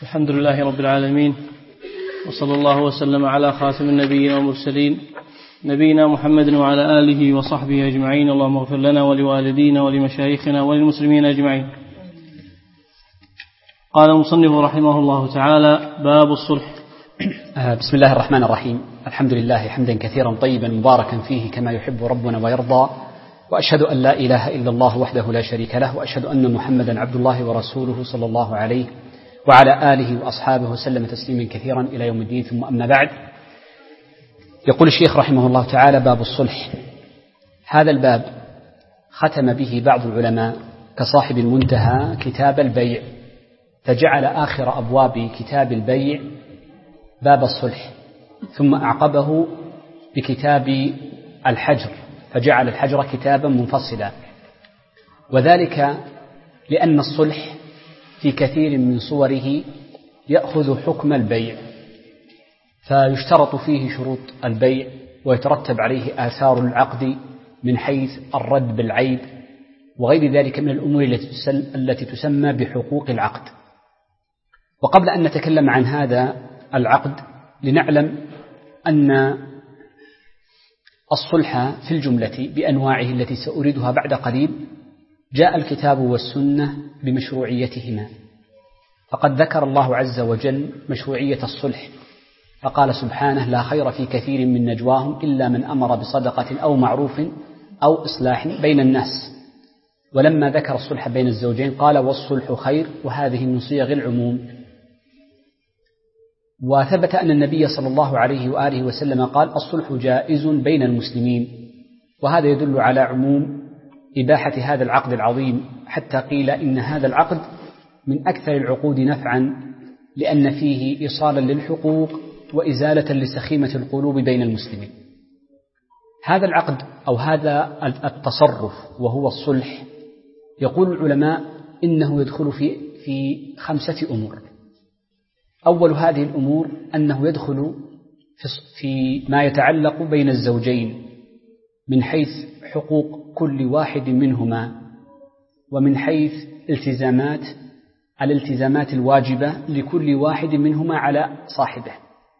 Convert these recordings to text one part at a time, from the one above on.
الحمد لله رب العالمين، وصلى الله وسلم على خاتم النبيين والمرسلين نبينا محمد وعلى آله وصحبه أجمعين. اللهم اغفر لنا ولوالدينا ولمشايخنا وللمسلمين أجمعين. قال المصنف رحمه الله تعالى: باب الصلح. بسم الله الرحمن الرحيم. الحمد لله حمدا كثيرا طيبا مباركا فيه كما يحب ربنا ويرضى، وأشهد أن لا إله إلا الله وحده لا شريك له، وأشهد أن محمدا عبد الله ورسوله صلى الله عليه وعلى آله وأصحابه وسلم تسليما كثيرا إلى يوم الدين. ثم أما بعد، يقول الشيخ رحمه الله تعالى: باب الصلح. هذا الباب ختم به بعض العلماء كصاحب المنتهى كتاب البيع، فجعل آخر أبواب كتاب البيع باب الصلح، ثم أعقبه بكتاب الحجر، فجعل الحجر كتابا منفصلا، وذلك لأن الصلح في كثير من صوره يأخذ حكم البيع، فيشترط فيه شروط البيع ويترتب عليه آثار العقد من حيث الرد بالعيب وغير ذلك من الأمور التي تسمى بحقوق العقد. وقبل أن نتكلم عن هذا العقد لنعلم أن الصلح في الجملة بأنواعه التي سأريدها بعد قليل جاء الكتاب والسنة بمشروعيتهما، فقد ذكر الله عز وجل مشروعية الصلح فقال سبحانه: لا خير في كثير من نجواهم إلا من أمر بصدقة أو معروف أو إصلاح بين الناس. ولما ذكر الصلح بين الزوجين قال: والصلح خير، وهذه من صيغ العموم. وثبت أن النبي صلى الله عليه وآله وسلم قال: الصلح جائز بين المسلمين، وهذا يدل على عموم إباحة هذا العقد العظيم، حتى قيل إن هذا العقد من أكثر العقود نفعا لأن فيه إيصالا للحقوق وإزالة لسخيمة القلوب بين المسلمين. هذا العقد أو هذا التصرف وهو الصلح، يقول العلماء إنه يدخل في 5 أمور. أول هذه الأمور أنه يدخل في ما يتعلق بين الزوجين من حيث حقوق كل واحد منهما، ومن حيث الالتزامات الواجبة لكل واحد منهما على صاحبه.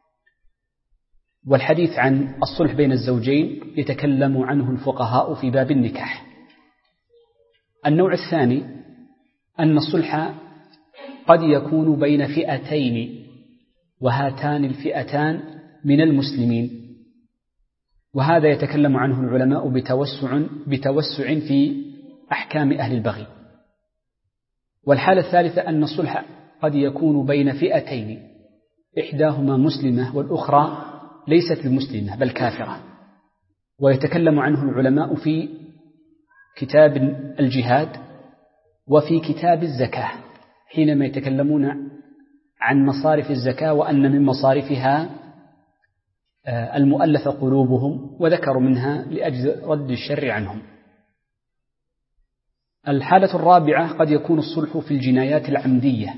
والحديث عن الصلح بين الزوجين يتكلم عنه الفقهاء في باب النكاح. النوع الثاني أن الصلح قد يكون بين فئتين، وهاتان الفئتان من المسلمين، وهذا يتكلم عنه العلماء بتوسع في أحكام أهل البغي. والحالة الثالثة أن الصلح قد يكون بين فئتين، إحداهما مسلمة والأخرى ليست بمسلمة بل كافرة، ويتكلم عنه العلماء في كتاب الجهاد وفي كتاب الزكاة حينما يتكلمون عن مصارف الزكاة وأن من مصارفها المؤلف قلوبهم، وذكروا منها لأجل رد الشر عنهم. الحالة الرابعة قد يكون الصلح في الجنايات العمدية،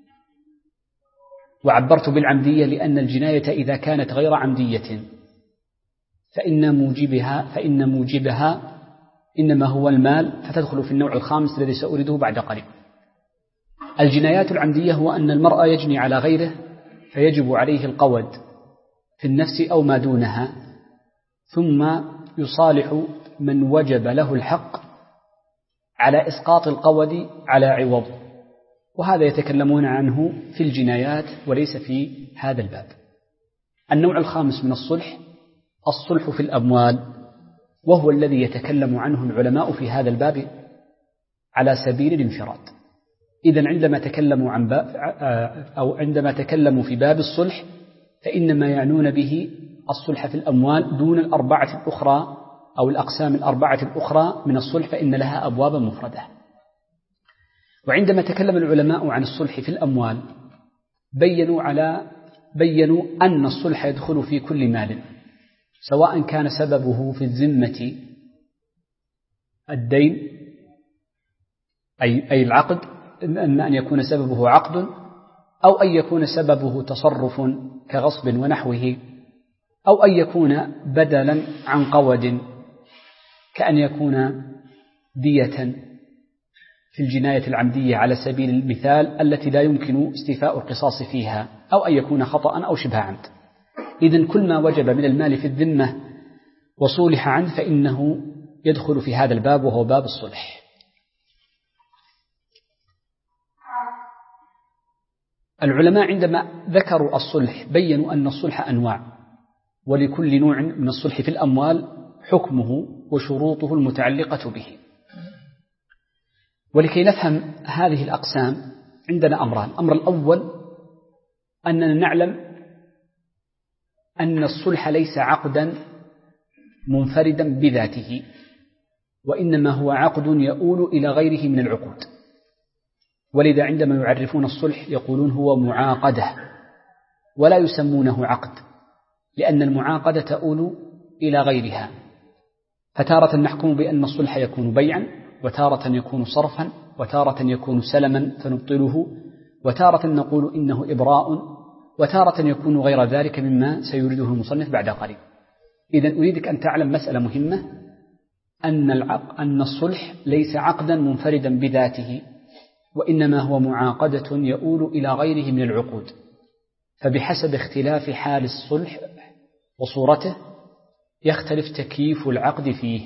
وعبرت بالعمدية لأن الجناية إذا كانت غير عمدية فإن موجبها إنما هو المال، فتدخل في النوع الخامس الذي سأريده بعد قليل. الجنايات العمدية هو أن المرأة يجني على غيره فيجب عليه القود في النفس أو ما دونها، ثم يصالح من وجب له الحق على إسقاط القود على عوض، وهذا يتكلمون عنه في الجنايات وليس في هذا الباب. النوع الخامس من الصلح الصلح في الأموال، وهو الذي يتكلم عنه العلماء في هذا الباب على سبيل الانفراد. إذن عندما تكلموا في باب الصلح فإنما يعنون به الصلح في الأموال دون الأربعة الأخرى أو الأقسام الأربعة الأخرى من الصلح، فإن لها أبوابا مفردة. وعندما تكلم العلماء عن الصلح في الأموال بيّنوا أن الصلح يدخل في كل مال، سواء كان سببه في الذمة الدين أي العقد، إما أن يكون سببه عقد أو أن يكون سببه تصرف كغصب ونحوه، أو أن يكون بدلا عن قود كأن يكون دية في الجناية العمدية على سبيل المثال التي لا يمكن استيفاء القصاص فيها، أو أن يكون خطأ أو شبه عمد. إذن كل ما وجب من المال في الذمة وصولح عنه فإنه يدخل في هذا الباب، وهو باب الصلح. العلماء عندما ذكروا الصلح بيّنوا أن الصلح أنواع، ولكل نوع من الصلح في الأموال حكمه وشروطه المتعلقة به. ولكي نفهم هذه الأقسام عندنا أمران. الأمر الأول أننا نعلم أن الصلح ليس عقدا منفردا بذاته، وإنما هو عقد يؤول إلى غيره من العقود. ولذا عندما يعرفون الصلح يقولون هو معاقدة، ولا يسمونه عقد، لأن المعاقدة تؤول إلى غيرها. فتارة نحكم بأن الصلح يكون بيعا، وتارة يكون صرفا، وتارة يكون سلما فنبطله، وتارة نقول إنه إبراء، وتارة يكون غير ذلك مما سيريده المصنف بعد قليل. إذن أريدك أن تعلم مسألة مهمة، أن الصلح ليس عقدا منفردا بذاته، وإنما هو معاقدة يؤول إلى غيره من العقود، فبحسب اختلاف حال الصلح وصورته يختلف تكييف العقد فيه.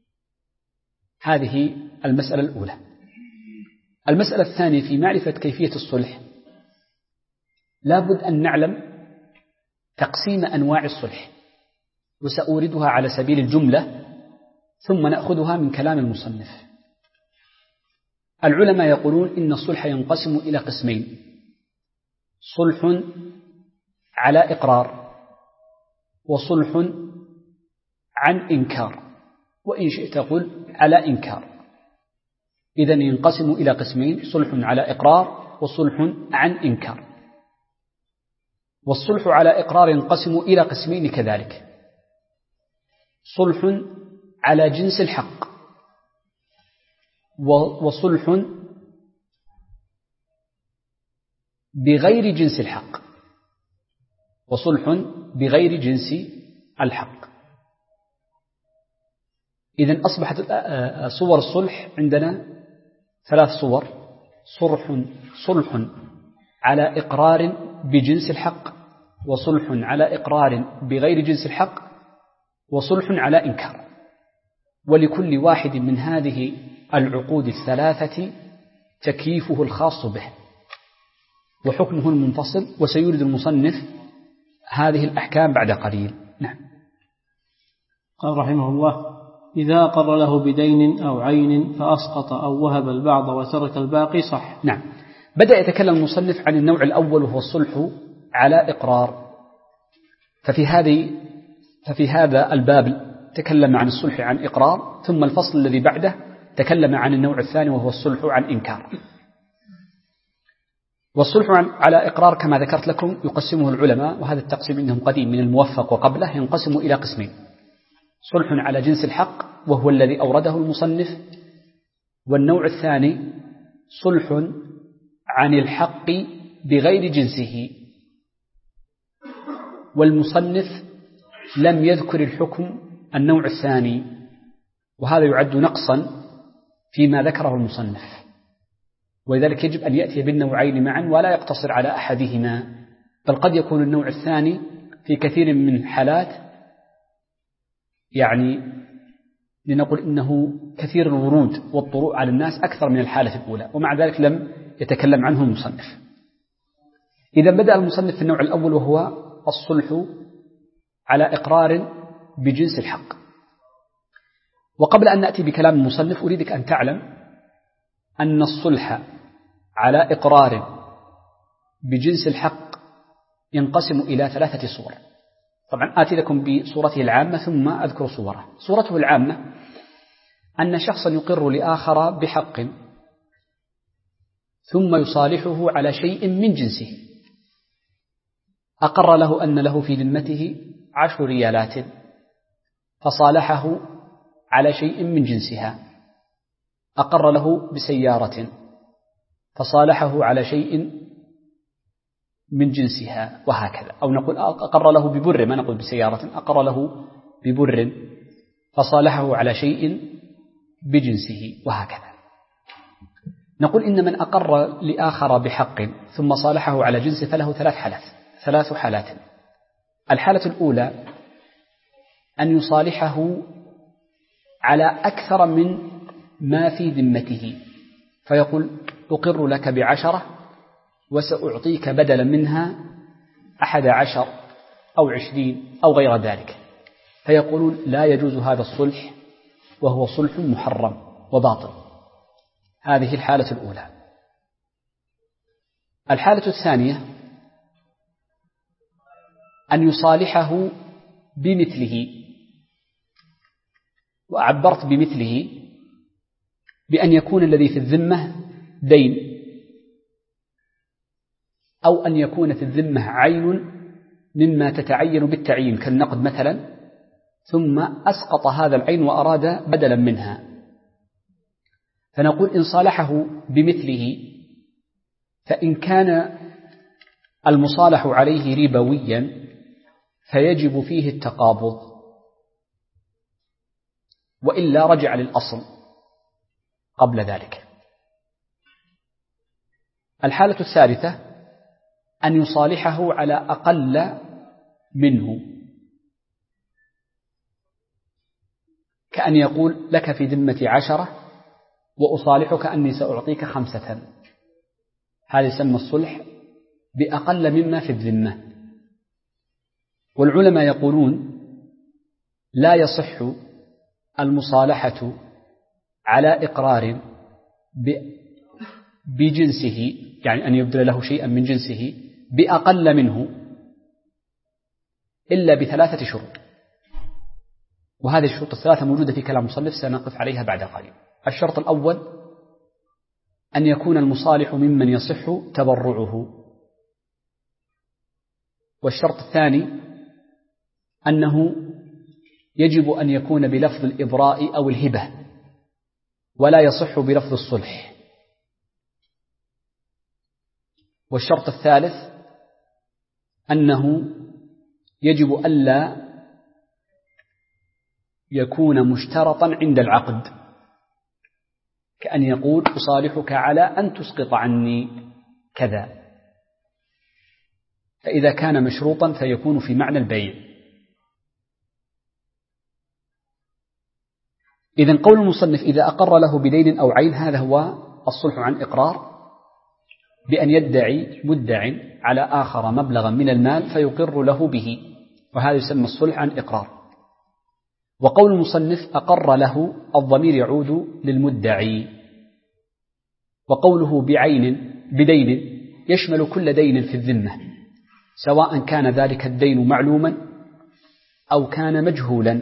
هذه المسألة الأولى. المسألة الثانية في معرفة كيفية الصلح لابد أن نعلم تقسيم أنواع الصلح، وسأوردها على سبيل الجملة ثم نأخذها من كلام المصنف. العلماء يقولون إن الصلح ينقسم إلى قسمين: صلح على إقرار، وصلح عن إنكار، وإن شئت قل على إنكار. إذن ينقسم إلى قسمين: صلح على إقرار وصلح عن إنكار. والصلح على إقرار ينقسم إلى قسمين كذلك: صلح على جنس الحق، وصلح بغير جنس الحق، وصلح بغير جنس الحق. إذن أصبحت صور الصلح عندنا ثلاث صور: صلح على إقرار بجنس الحق، وصلح على إقرار بغير جنس الحق، وصلح على إنكار. ولكل واحد من هذه العقود الثلاثة تكييفه الخاص به وحكمه المنفصل، وسيورد المصنف هذه الأحكام بعد قليل. نعم. قال رحمه الله: إذا أقر له بدين أو عين فأسقط أو وهب البعض وترك الباقي صح. نعم. بدأ يتكلم المصنف عن النوع الأول وهو الصلح على إقرار. ففي هذا الباب تكلم عن الصلح عن إقرار، ثم الفصل الذي بعده تكلم عن النوع الثاني وهو الصلح عن إنكار. والصلح على إقرار كما ذكرت لكم يقسمه العلماء، وهذا التقسيم عندهم قديم من الموفق وقبله، ينقسم إلى قسمين: صلح على جنس الحق وهو الذي أورده المصنف، والنوع الثاني صلح عن الحق بغير جنسه. والمصنف لم يذكر الحكم النوع الثاني، وهذا يعد نقصا فيما ذكره المصنف، ولذلك يجب أن يأتي بالنوعين معا ولا يقتصر على أحدهما، بل قد يكون النوع الثاني في كثير من الحالات يعني لنقول إنه كثير الورود والطروء على الناس أكثر من الحالة الأولى، ومع ذلك لم يتكلم عنه المصنف. إذا بدأ المصنف في النوع الأول وهو الصلح على إقرار بجنس الحق. وقبل أن نأتي بكلام المصنف أريدك أن تعلم أن الصلح على إقرار بجنس الحق ينقسم إلى ثلاثة صور. طبعا آتي لكم بصورته العامة ثم أذكر صوره. صورته العامة أن شخصا يقر لآخر بحق ثم يصالحه على شيء من جنسه. أقر له أن له في ذمته 10 ريالات، فصالحه على شيء من جنسها. أقر له بسيارة فصالحه على شيء من جنسها، وهكذا. أو نقول أقر له ببر، ما نقول بسيارة، أقر له ببر فصالحه على شيء بجنسه، وهكذا. نقول إن من أقر لآخر بحق ثم صالحه على جنسه فله ثلاث حالات. الحالة الأولى أن يصالحه على أكثر من ما في ذمته، فيقول أقر لك ب10 وسأعطيك بدلا منها 11 أو 20 أو غير ذلك، فيقولون لا يجوز هذا الصلح وهو صلح محرم وباطل. هذه الحالة الأولى. الحالة الثانية أن يصالحه بمثله، وعبرت بمثله بأن يكون الذي في الذمة دين، أو أن يكون في الذمة عين مما تتعين بالتعيين كالنقد مثلا، ثم أسقط هذا العين وأراد بدلا منها، فنقول إن صالحه بمثله فإن كان المصالح عليه ربويا فيجب فيه التقابض، وإلا رجع للأصل قبل ذلك. الحالة الثالثة أن يصالحه على أقل منه، كأن يقول لك في ذمتي 10 وأصالحك أني سأعطيك 5، هذا يسمى الصلح بأقل مما في الذمة. والعلماء يقولون لا يصح المصالحة على إقرار بجنسه، يعني أن يبدل له شيئا من جنسه بأقل منه إلا ب3 شروط، وهذه الشروط الثلاثة موجودة في كلام المصنف سنقف عليها بعد قليل. الشرط الأول أن يكون المصالح ممن يصح تبرعه، والشرط الثاني أنه يجب أن يكون بلفظ الإبراء أو الهبة ولا يصح بلفظ الصلح، والشرط الثالث أنه يجب ألا يكون مشترطا عند العقد، كأن يقول أصالحك على أن تسقط عني كذا، فإذا كان مشروطا فيكون في معنى البيع. إذن قول المصنف إذا أقر له بدين أو عين هذا هو الصلح عن إقرار، بأن يدعي مدع على آخر مبلغا من المال فيقر له به، وهذا يسمى الصلح عن إقرار. وقول المصنف أقر له الضمير يعود للمدعي، وقوله بدين يشمل كل دين في الذمة، سواء كان ذلك الدين معلوما أو كان مجهولا،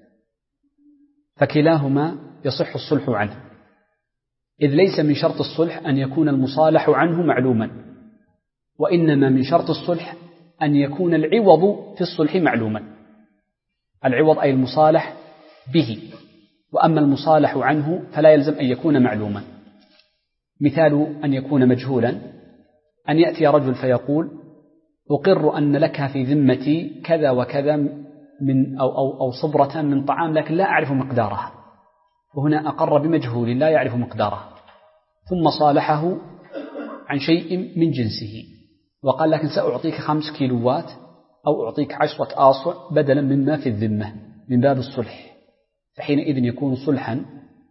فكلاهما يصح الصلح عنه، إذ ليس من شرط الصلح أن يكون المصالح عنه معلوما، وإنما من شرط الصلح أن يكون العوض في الصلح معلوما، العوض أي المصالح به، وأما المصالح عنه فلا يلزم أن يكون معلوما. مثال أن يكون مجهولا أن يأتي رجل فيقول أقر أن لك في ذمتي كذا وكذا من أو صبرة من طعام لكن لا أعرف مقدارها، وهنا أقر بمجهول لا يعرف مقدارها، ثم صالحه عن شيء من جنسه وقال لكن سأعطيك 5 كيلوات أو أعطيك 10 آصع بدلا مما في الذمة من باب الصلح، فحينئذ يكون صلحا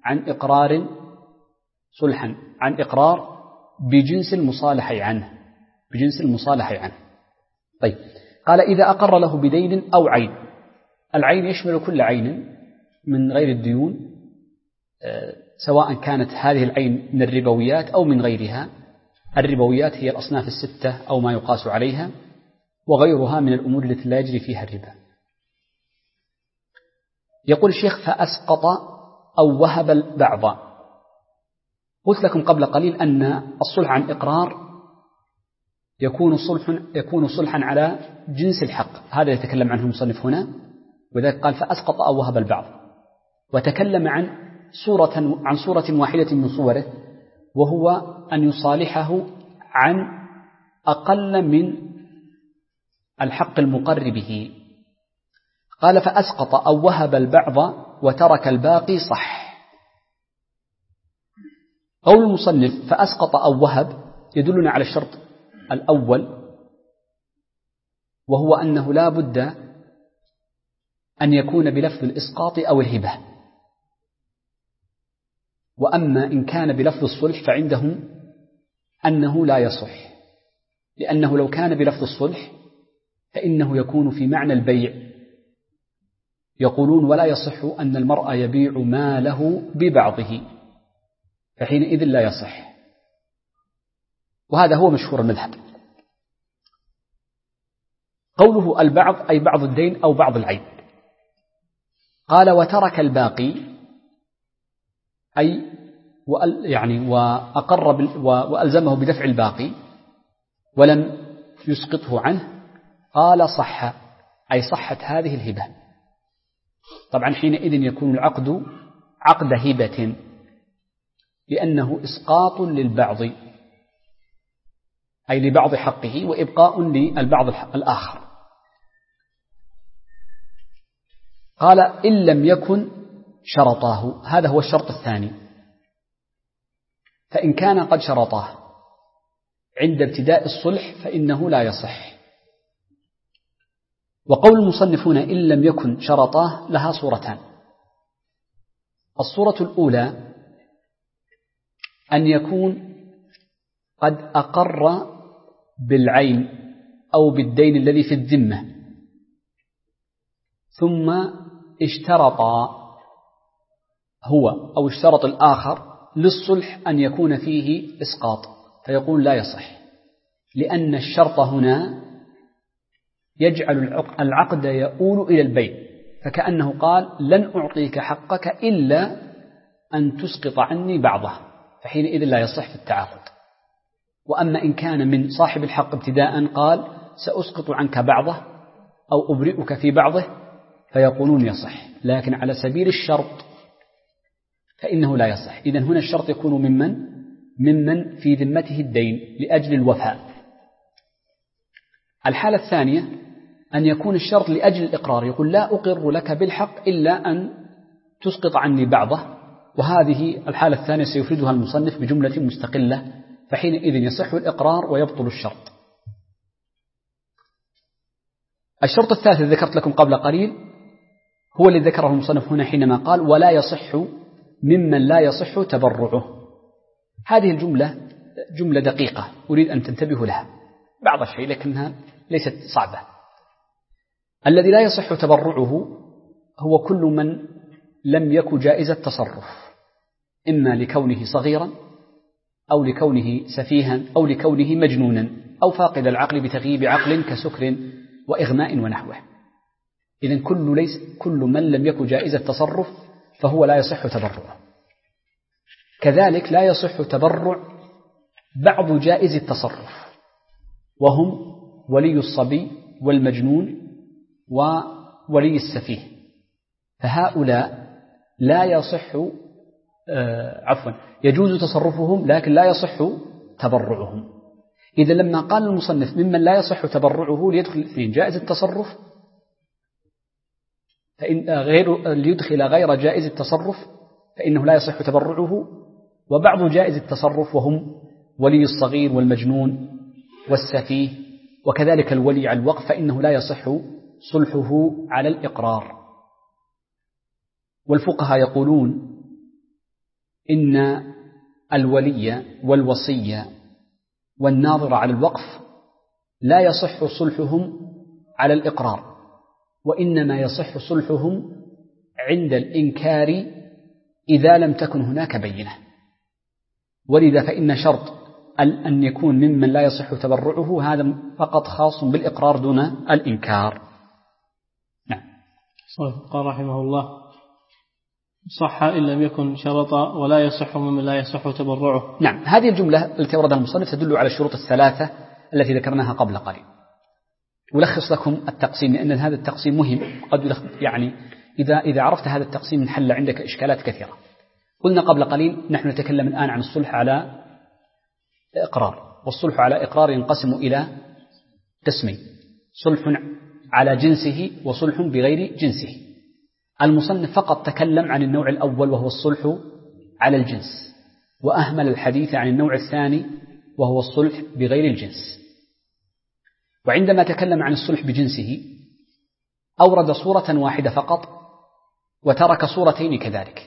عن إقرار بجنس المصالح عنه. طيب، قال إذا أقر له بدين أو عين. العين يشمل كل عين من غير الديون، سواء كانت هذه العين من الربويات أو من غيرها. الربويات هي الأصناف 6 أو ما يقاس عليها، وغيرها من الأمور التي لا يجري فيها الربا. يقول الشيخ فأسقط أو وهب البعض. قلت لكم قبل قليل أن الصلح عن إقرار يكون صلحا على جنس الحق، هذا يتكلم عنه المصنف هنا، وذلك قال فأسقط أو وهب البعض، وتكلم عن صورة واحدة من صوره، وهو أن يصالحه عن أقل من الحق المقر به. قال فأسقط أو وهب البعض وترك الباقي صح. قول المصنف فأسقط أو وهب يدلنا على الشرط الأول، وهو أنه لا بد أن يكون بلفظ الإسقاط أو الهبة. وأما إن كان بلفظ الصلح فعندهم أنه لا يصح، لأنه لو كان بلفظ الصلح فإنه يكون في معنى البيع. يقولون ولا يصح أن المرء يبيع ماله ببعضه، فحينئذ لا يصح، وهذا هو مشهور المذهب. قوله البعض أي بعض الدين أو بعض العين. قال وترك الباقي أي وأقر وألزمه بدفع الباقي ولم يسقطه عنه. قال صح أي صحت هذه الهبة. طبعا حينئذ يكون العقد عقد هبة، لأنه إسقاط للبعض أي لبعض حقه وإبقاء للبعض الآخر. قال إن لم يكن شرطاه، هذا هو الشرط الثاني. فإن كان قد شرطاه عند ابتداء الصلح فإنه لا يصح. وقول المصنفون إن لم يكن شرطاه لها صورتان. الصورة الأولى أن يكون قد أقر بالعين أو بالدين الذي في الذمة، ثم اشترطا هو أو اشترط الآخر للصلح أن يكون فيه إسقاط، فيقول لا يصح، لأن الشرط هنا يجعل العقد يؤول إلى البيع، فكأنه قال لن أعطيك حقك إلا أن تسقط عني بعضه، فحينئذ لا يصح في التعاقد. وأما إن كان من صاحب الحق ابتداء قال سأسقط عنك بعضه أو أبرئك في بعضه فيقولون يصح، لكن على سبيل الشرط فإنه لا يصح. إذن هنا الشرط يكون ممن في ذمته الدين لأجل الوفاء. الحالة الثانية أن يكون الشرط لأجل الإقرار، يقول لا أقر لك بالحق إلا أن تسقط عني بعضه، وهذه الحالة الثانية سيفردها المصنف بجملة مستقلة، فحينئذ يصح الإقرار ويبطل الشرط. الشرط الثالث الذي ذكرت لكم قبل قليل هو الذي ذكره المصنف هنا حينما قال ولا يصح ممن لا يصح تبرعه. هذه الجملة جملة دقيقة أريد أن تنتبهوا لها بعض الشيء لكنها ليست صعبة. الذي لا يصح تبرعه هو كل من لم يك جائز التصرف، إما لكونه صغيرا أو لكونه سفيها أو لكونه مجنونا أو فاقد العقل بتغييب عقل كسكر وإغماء ونحوه. إذن كل من لم يك جائز التصرف فهو لا يصح تبرعه. كذلك لا يصح تبرع بعض جائز التصرف، وهم ولي الصبي والمجنون وولي السفيه، فهؤلاء لا يصح يجوز تصرفهم لكن لا يصح تبرعهم. إذا لما قال المصنف ممن لا يصح تبرعه ليدخل الاثنين جائز التصرف ليدخل غير جائز التصرف فإنه لا يصح تبرعه، وبعض جائز التصرف وهم ولي الصغير والمجنون والسفيه، وكذلك الولي على الوقف فإنه لا يصح صلحه على الإقرار. والفقهاء يقولون إن الولي والوصي والناظر على الوقف لا يصح صلحهم على الإقرار، وإنما يصح صلحهم عند الإنكار إذا لم تكن هناك بينة. ولذا فإن شرط أن يكون ممن لا يصح تبرعه هذا فقط خاص بالإقرار دون الإنكار. نعم. قال رحمه الله صح إن لم يكن شرطا ولا يصح ممن لا يصح تبرعه. نعم، هذه الجملة التي وردها المصنف تدل على الشروط الثلاثة التي ذكرناها قبل قليل. ألخص لكم التقسيم لأن هذا التقسيم مهم، قد إذا عرفت هذا التقسيم انحل عندك إشكالات كثيرة. قلنا قبل قليل نحن نتكلم الآن عن الصلح على إقرار، والصلح على إقرار ينقسم إلى قسمين: صلح على جنسه وصلح بغير جنسه. المصنف فقط تكلم عن النوع الأول وهو الصلح على الجنس، وأهمل الحديث عن النوع الثاني وهو الصلح بغير الجنس. وعندما تكلم عن الصلح بجنسه أورد صورة واحدة فقط وترك صورتين كذلك،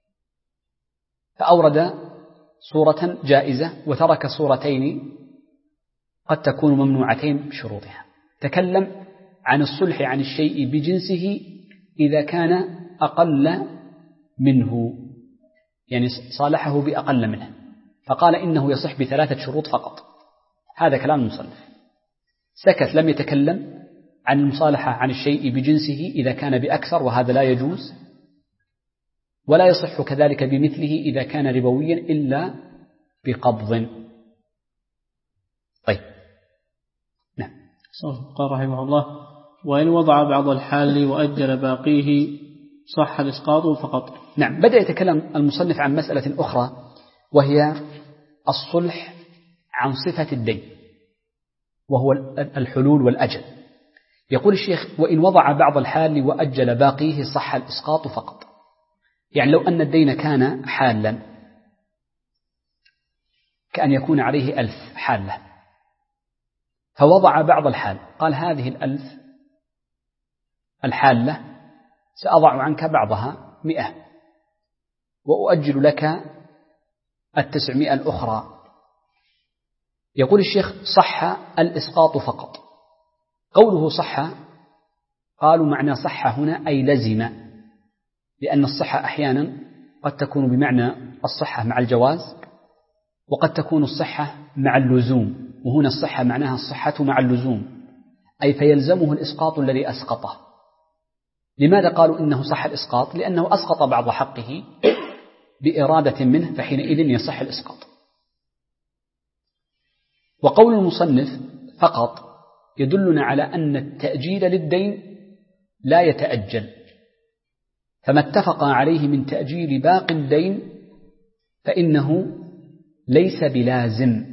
فأورد صورة جائزة وترك صورتين قد تكون ممنوعتين بشروطها. تكلم عن الصلح عن الشيء بجنسه إذا كان أقل منه، يعني صالحه بأقل منه، فقال إنه يصح ب3 شروط فقط. هذا كلام المصنف. سكت، لم يتكلم عن المصالحة عن الشيء بجنسه إذا كان بأكثر، وهذا لا يجوز، ولا يصح كذلك بمثله إذا كان ربويا إلا بقبض. طيب، نعم. قال رحمه الله: وإن وضع بعض الحال وأجل باقيه صح الإسقاط فقط. نعم. بدأ يتكلم المصنف عن مسألة أخرى وهي الصلح عن صفة الدين، وهو الحلول والأجل. يقول الشيخ: وإن وضع بعض الحال وأجل باقيه صح الإسقاط فقط. يعني لو أن الدين كان حالا، كأن يكون عليه 1000 حالة، فوضع بعض الحال، قال: هذه 1000 الحالة سأضع عنك بعضها 100 وأؤجل لك 900 الأخرى. يقول الشيخ: صح الإسقاط فقط. قوله صح، قالوا معنى صح هنا أي لزم، لأن الصحة أحيانا قد تكون بمعنى الصحة مع الجواز، وقد تكون الصحة مع اللزوم، وهنا الصحة معناها الصحة مع اللزوم، أي فيلزمه الإسقاط الذي أسقطه. لماذا قالوا إنه صح الإسقاط؟ لأنه أسقط بعض حقه بإرادة منه، فحينئذ يصح الإسقاط. وقول المصنف فقط يدلنا على أن التأجيل للدين لا يتأجل، فما اتفق عليه من تأجيل باقي الدين فإنه ليس بلازم.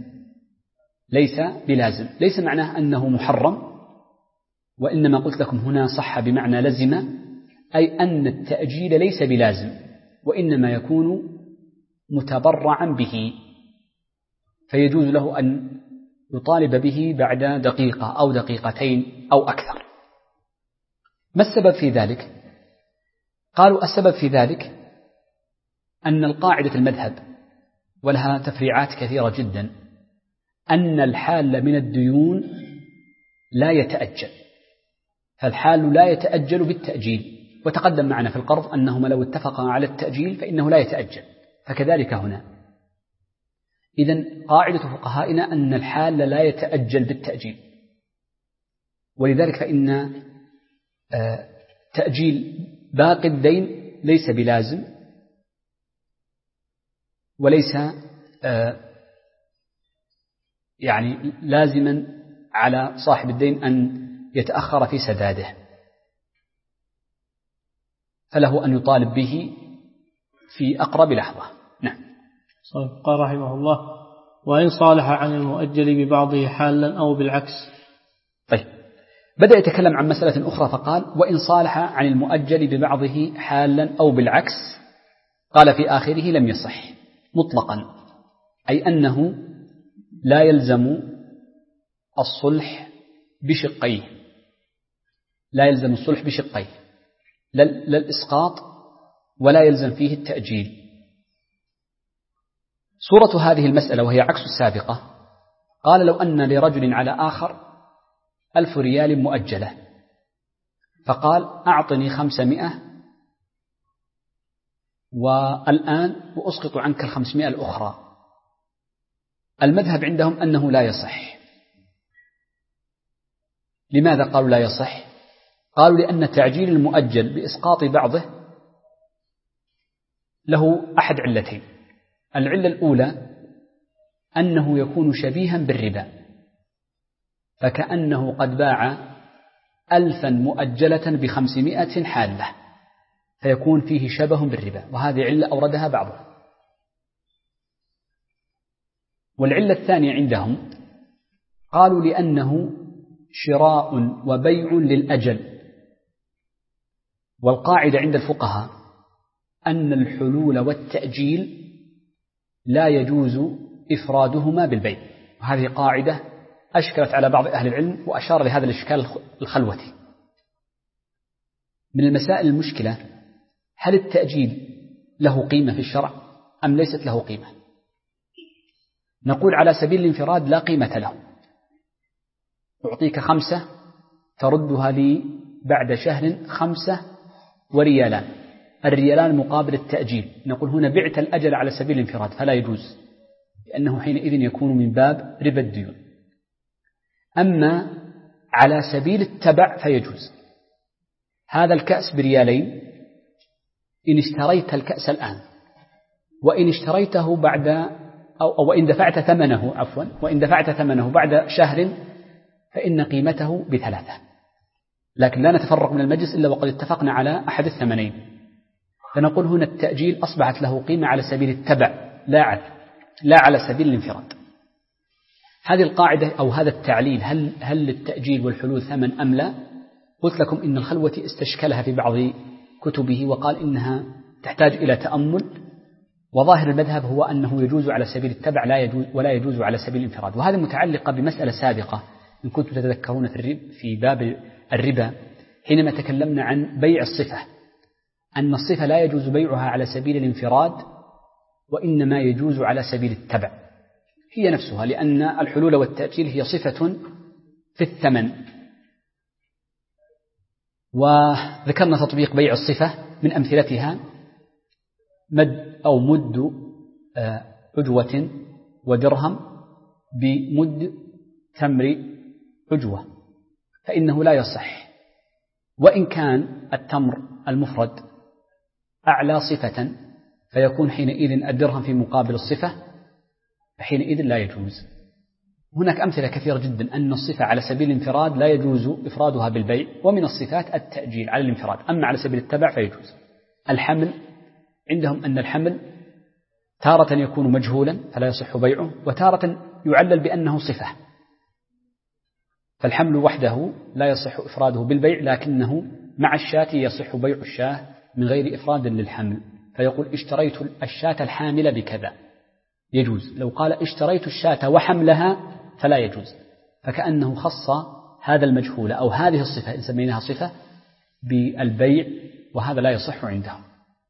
ليس معناه أنه محرم، وإنما قلت لكم هنا صح بمعنى لزم، أي أن التأجيل ليس بلازم، وإنما يكون متبرعا به، فيجوز له أن يطالب به بعد دقيقة أو دقيقتين أو أكثر. ما السبب في ذلك؟ قالوا: السبب في ذلك أن القاعدة المذهب، ولها تفريعات كثيرة جدا، أن الحال من الديون لا يتأجل، فالحال لا يتأجل بالتأجيل، وتقدم معنا في القرض أنهما لو اتفقا على التأجيل فإنه لا يتأجل، فكذلك هنا. إذن قاعدة فقهائنا أن الحال لا يتأجل بالتأجيل، ولذلك فإن تأجيل باقي الدين ليس بلازم، وليس يعني لازما على صاحب الدين أن يتأخر في سداده، فله أن يطالب به في أقرب لحظة. نعم. قال رحمه الله: وإن صالح عن المؤجل ببعضه حالا أو بالعكس. طيب، بدأ يتكلم عن مسألة أخرى فقال: وإن صالح عن المؤجل ببعضه حالا أو بالعكس، قال في آخره: لم يصح مطلقا، أي أنه لا يلزم الصلح بشقيه، لا يلزم الصلح بشقيه، لا الإسقاط ولا يلزم فيه التأجيل. صورة هذه المسألة وهي عكس السابقة، قال: لو أن لرجل على آخر 1000 ريال مؤجلة، فقال: أعطني 500 والآن وأسقط عنك 500 الأخرى. المذهب عندهم أنه لا يصح. لماذا قالوا لا يصح؟ قالوا: لأن تعجيل المؤجل بإسقاط بعضه له أحد علتين. العلة الأولى أنه يكون شبيها بالربا، فكأنه قد باع 1000 مؤجلة ب500 حالة، فيكون فيه شبه بالربا، وهذه علة أوردها بعضهم. والعلة الثانية عندهم قالوا: لأنه شراء وبيع للأجل، والقاعدة عند الفقهاء أن الحلول والتأجيل لا يجوز إفرادهما بالبيع. وهذه قاعدة أشكلت على بعض أهل العلم وأشار لهذا الإشكال الخلوتي. من المسائل المشكلة: هل التأجيل له قيمة في الشرع أم ليست له قيمة؟ نقول على سبيل الانفراد لا قيمة له. أعطيك 5 تردها لي بعد شهر 5 وريالان، الريالان مقابل التأجيل. نقول هنا بعت الأجل على سبيل الانفراد فلا يجوز، لأنه حينئذ يكون من باب ربا الديون. أما على سبيل التبع فيجوز. هذا الكأس بريالين، إن اشتريت الكأس الآن وإن اشتريته بعد أو وإن دفعت ثمنه وإن دفعت ثمنه بعد شهر فإن قيمته ب3. لكن لا نتفرق من المجلس إلا وقد اتفقنا على أحد الثمنين. فنقول هنا التأجيل أصبحت له قيمة على سبيل التبع لا على سبيل الانفراد. هذه القاعدة أو هذا التعليل هل للتأجيل والحلول ثمن أم لا؟ قلت لكم إن الخلوتي استشكلها في بعض كتبه وقال إنها تحتاج إلى تأمل، وظاهر المذهب هو أنه يجوز على سبيل التبع ولا يجوز على سبيل الانفراد. وهذه متعلقة بمسألة سابقة إن كنتم تتذكرون في باب الربا حينما تكلمنا عن بيع الصفة، أن الصفة لا يجوز بيعها على سبيل الانفراد وإنما يجوز على سبيل التبع، هي نفسها، لأن الحلول والتأجيل هي صفة في الثمن. وذكرنا تطبيق بيع الصفة من أمثلتها مد عجوة ودرهم بمد تمر عجوة، فإنه لا يصح، وإن كان التمر المفرد أعلى صفة فيكون حينئذ الدرهم في مقابل الصفة، فحينئذ لا يجوز. هناك أمثلة كثيرة جدا أن الصفة على سبيل الانفراد لا يجوز إفرادها بالبيع، ومن الصفات التأجيل على الانفراد، أما على سبيل التبع فيجوز. الحمل عندهم أن الحمل تارة يكون مجهولا فلا يصح بيعه، وتارة يعلل بأنه صفة، فالحمل وحده لا يصح إفراده بالبيع، لكنه مع الشاة يصح بيع الشاة من غير إفراد للحمل، فيقول اشتريت الشاة الحاملة بكذا يجوز. لو قال اشتريت الشاة وحملها فلا يجوز، فكأنه خص هذا المجهول أو هذه الصفة إن سميناها صفة بالبيع، وهذا لا يصح عندهم.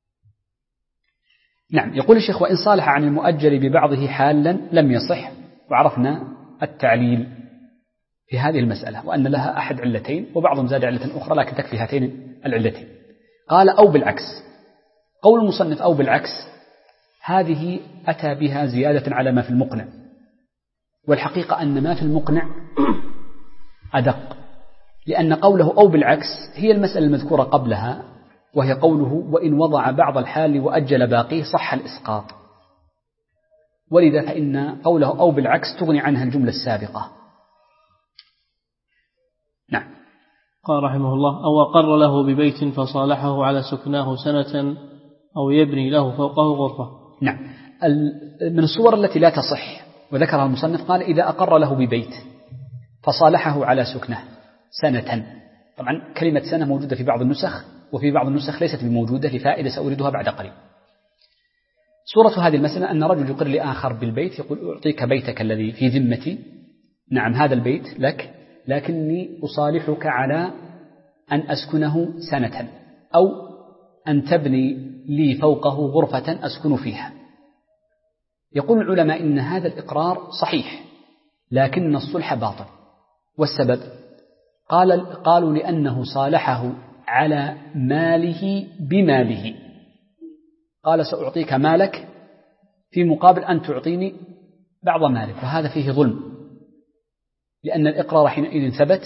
نعم. يقول الشيخ: وإن صالح عن المؤجل ببعضه حالا لم يصح. وعرفنا التعليل في هذه المسألة وأن لها أحد علتين، وبعضهم زاد علة أخرى لكن تكفي هاتين العلتين. قال: أو بالعكس. قول المصنف أو بالعكس هذه أتى بها زيادة على ما في المقنع، والحقيقة أن ما في المقنع أدق، لأن قوله أو بالعكس هي المسألة المذكورة قبلها، وهي قوله: وإن وضع بعض الحال وأجل باقيه صح الإسقاط. ولذا فإن قوله أو بالعكس تغني عنها الجملة السابقة. نعم. قال رحمه الله: أو أقر له ببيت فصالحه على سكناه سنة أو يبني له فوقه غرفة. نعم. من الصور التي لا تصح وذكرها المصنف قال: إذا أقر له ببيت فصالحه على سكنه سنة. طبعا كلمة سنة موجودة في بعض النسخ، وفي بعض النسخ ليست بموجودة لفائدة سأوردها بعد قليل. صورة هذه المسألة أن رجل يقر لآخر بالبيت، يقول: أعطيك بيتك الذي في ذمتي، نعم هذا البيت لك، لكني أصالحك على أن أسكنه سنة، أو أن تبني لي فوقه غرفة أسكن فيها. يقول العلماء إن هذا الإقرار صحيح، لكن الصلح باطل. والسبب قالوا لأنه صالحه على ماله بماله، قال: سأعطيك مالك في مقابل أن تعطيني بعض مالك، وهذا فيه ظلم، لأن الإقرار حينئذ ثبت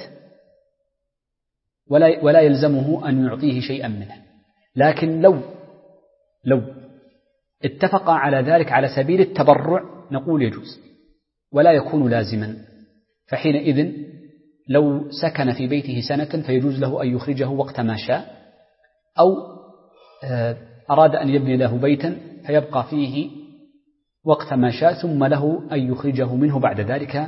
ولا يلزمه أن يعطيه شيئا منه. لكن لو اتفق على ذلك على سبيل التبرع نقول يجوز ولا يكون لازما، فحينئذ لو سكن في بيته سنة فيجوز له أن يخرجه وقت ما شاء، أو أراد أن يبني له بيتا فيبقى فيه وقت ما شاء، ثم له أن يخرجه منه بعد ذلك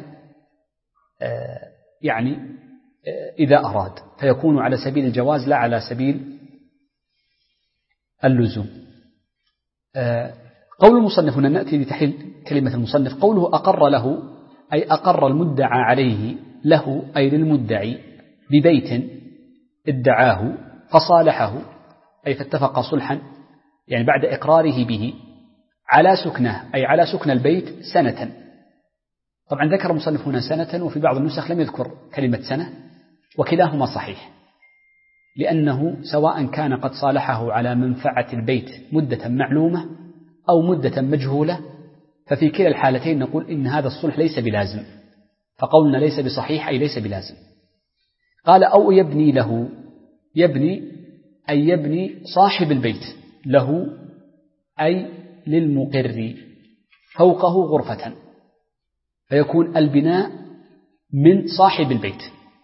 يعني إذا أراد، فيكون على سبيل الجواز لا على سبيل اللزوم. قول المصنف، هنا نأتي لتحليل كلمة المصنف. قوله أقر له أي أقر المدعى عليه له أي للمدعي ببيت ادعاه فصالحه أي فاتفق صلحا، يعني بعد إقراره به على سكنه أي على سكن البيت سنة. طبعا ذكر المصنف هنا سنة، وفي بعض النسخ لم يذكر كلمة سنة، وكلاهما صحيح، لأنه سواء كان قد صالحه على منفعة البيت مدة معلومة أو مدة مجهولة، ففي كلا الحالتين نقول إن هذا الصلح ليس بلازم، فقولنا ليس بصحيح أي ليس بلازم. قال أو يبني له، يبني أي يبني صاحب البيت له أي للمقر فوقه غرفة، فيكون البناء من صاحب البيت،